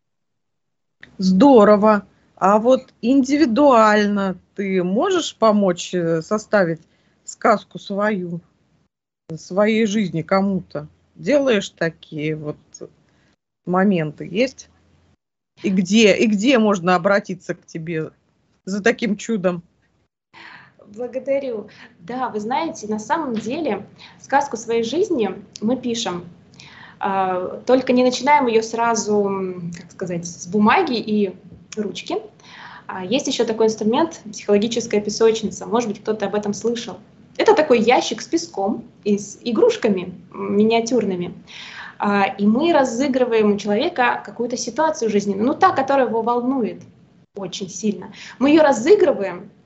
Здорово. А вот индивидуально ты можешь помочь составить сказку свою, своей жизни кому-то? Делаешь такие вот моменты, есть? И где, и где можно обратиться к тебе за таким чудом? Благодарю. Да, вы знаете, на самом деле сказку своей жизни мы пишем, э, только не начинаем ее сразу, как сказать, с бумаги и ручки. А есть еще такой инструмент — психологическая песочница. Может быть, кто-то об этом слышал. Это такой ящик с песком и с игрушками миниатюрными. И мы разыгрываем у человека какую-то ситуацию жизненную, ну та, которая его волнует очень сильно. Мы ее разыгрываем,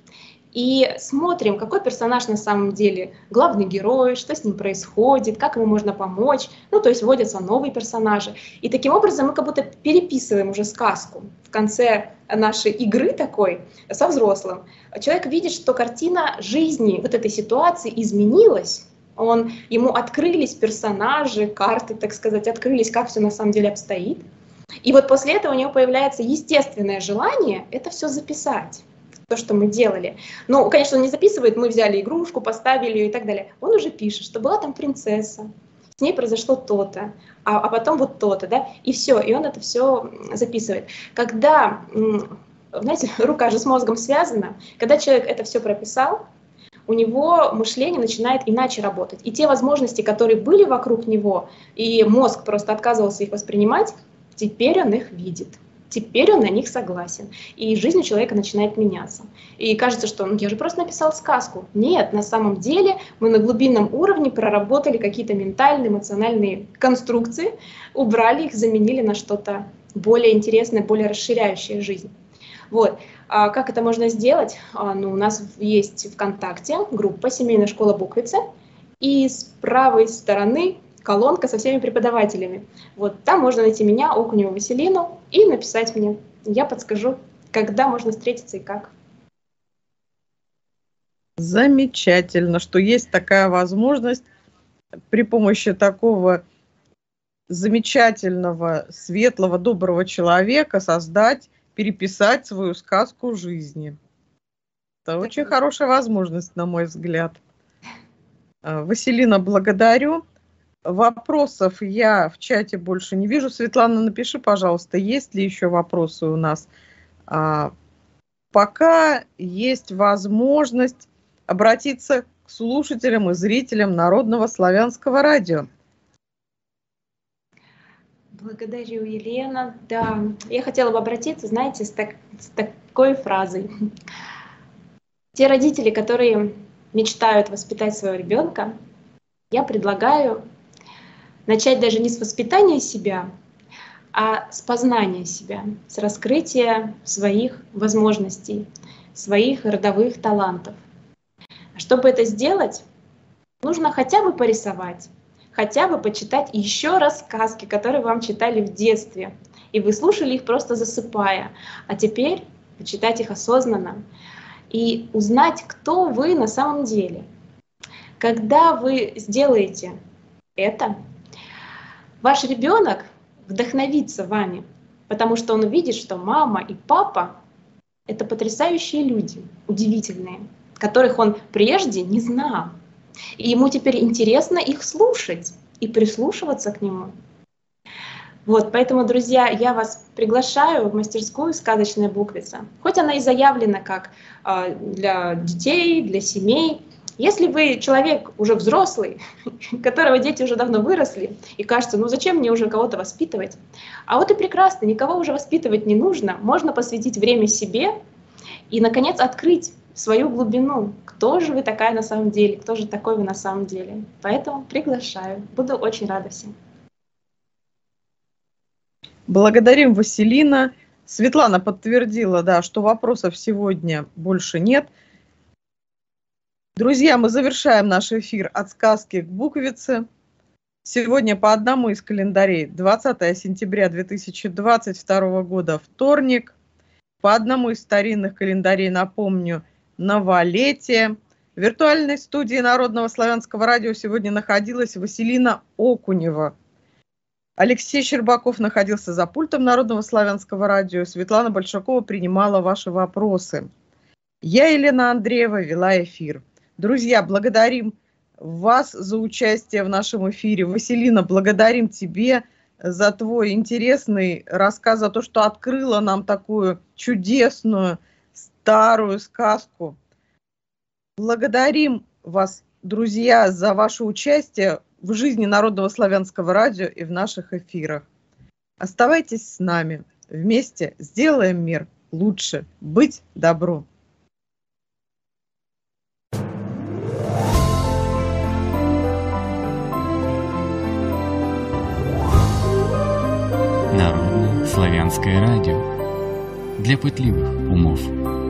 и смотрим, какой персонаж на самом деле главный герой, что с ним происходит, как ему можно помочь. Ну, то есть вводятся новые персонажи. И таким образом мы как будто переписываем уже сказку. В конце нашей игры такой со взрослым человек видит, что картина жизни вот этой ситуации изменилась. Он, ему открылись персонажи, карты, так сказать, открылись, как все на самом деле обстоит. И вот после этого у него появляется естественное желание это все записать. То, что мы делали. Ну, конечно, он не записывает, мы взяли игрушку, поставили ее и так далее. Он уже пишет, что была там принцесса, с ней произошло то-то, а, а потом вот то-то, да, и все, и он это все записывает. Когда, знаете, рука же с мозгом связана, когда человек это все прописал, у него мышление начинает иначе работать. И те возможности, которые были вокруг него, и мозг просто отказывался их воспринимать, теперь он их видит. Теперь он на них согласен. И жизнь у человека начинает меняться. И кажется, что ну, я же просто написал сказку. Нет, на самом деле мы на глубинном уровне проработали какие-то ментальные, эмоциональные конструкции, убрали их, заменили на что-то более интересное, более расширяющее жизнь. Вот. А как это можно сделать? А, ну, у нас есть ВКонтакте группа «Семейная школа буквицы». И с правой стороны колонка со всеми преподавателями. Вот там можно найти меня, Окуневу Василину, и написать мне. Я подскажу, когда можно встретиться и как. Замечательно, что есть такая возможность при помощи такого замечательного, светлого, доброго человека создать, переписать свою сказку жизни. Это так очень хорошая возможность, на мой взгляд. Василина, благодарю. Вопросов я в чате больше не вижу. Светлана, напиши, пожалуйста, есть ли еще вопросы у нас. А, пока есть возможность обратиться к слушателям и зрителям Народного славянского радио. Благодарю, Елена. Да, я хотела бы обратиться, знаете, с, так, с такой фразой. Те родители, которые мечтают воспитать своего ребенка, я предлагаю начать даже не с воспитания себя, а с познания себя, с раскрытия своих возможностей, своих родовых талантов. Чтобы это сделать, нужно хотя бы порисовать, хотя бы почитать еще раз сказки, которые вам читали в детстве, и вы слушали их просто засыпая, а теперь почитать их осознанно и узнать, кто вы на самом деле. Когда вы сделаете это, ваш ребенок вдохновится вами, потому что он увидит, что мама и папа — это потрясающие люди, удивительные, которых он прежде не знал. И ему теперь интересно их слушать и прислушиваться к нему. Вот, поэтому, друзья, я вас приглашаю в мастерскую «Сказочная буквица». Хоть она и заявлена как э, для детей, для семей. Если вы человек уже взрослый, которого дети уже давно выросли, и кажется, ну зачем мне уже кого-то воспитывать? А вот и прекрасно, никого уже воспитывать не нужно. Можно посвятить время себе и, наконец, открыть свою глубину. Кто же вы такая на самом деле? Кто же такой вы на самом деле? Поэтому приглашаю. Буду очень рада всем. Благодарим, Василина. Светлана подтвердила, да, что вопросов сегодня больше нет. Друзья, мы завершаем наш эфир от сказки к буквице. Сегодня по одному из календарей двадцатое сентября две тысячи двадцать второго года, вторник. По одному из старинных календарей, напомню, новолетие. В виртуальной студии Народного славянского радио сегодня находилась Василина Окунева. Алексей Щербаков находился за пультом Народного славянского радио. Светлана Большакова принимала ваши вопросы. Я, Елена Андреева, вела эфир. Друзья, благодарим вас за участие в нашем эфире. Василина, благодарим тебе за твой интересный рассказ, за то, что открыла нам такую чудесную старую сказку. Благодарим вас, друзья, за ваше участие в жизни Народного славянского радио и в наших эфирах. Оставайтесь с нами. Вместе сделаем мир лучше. Быть добру. Народное славянское радио для пытливых умов.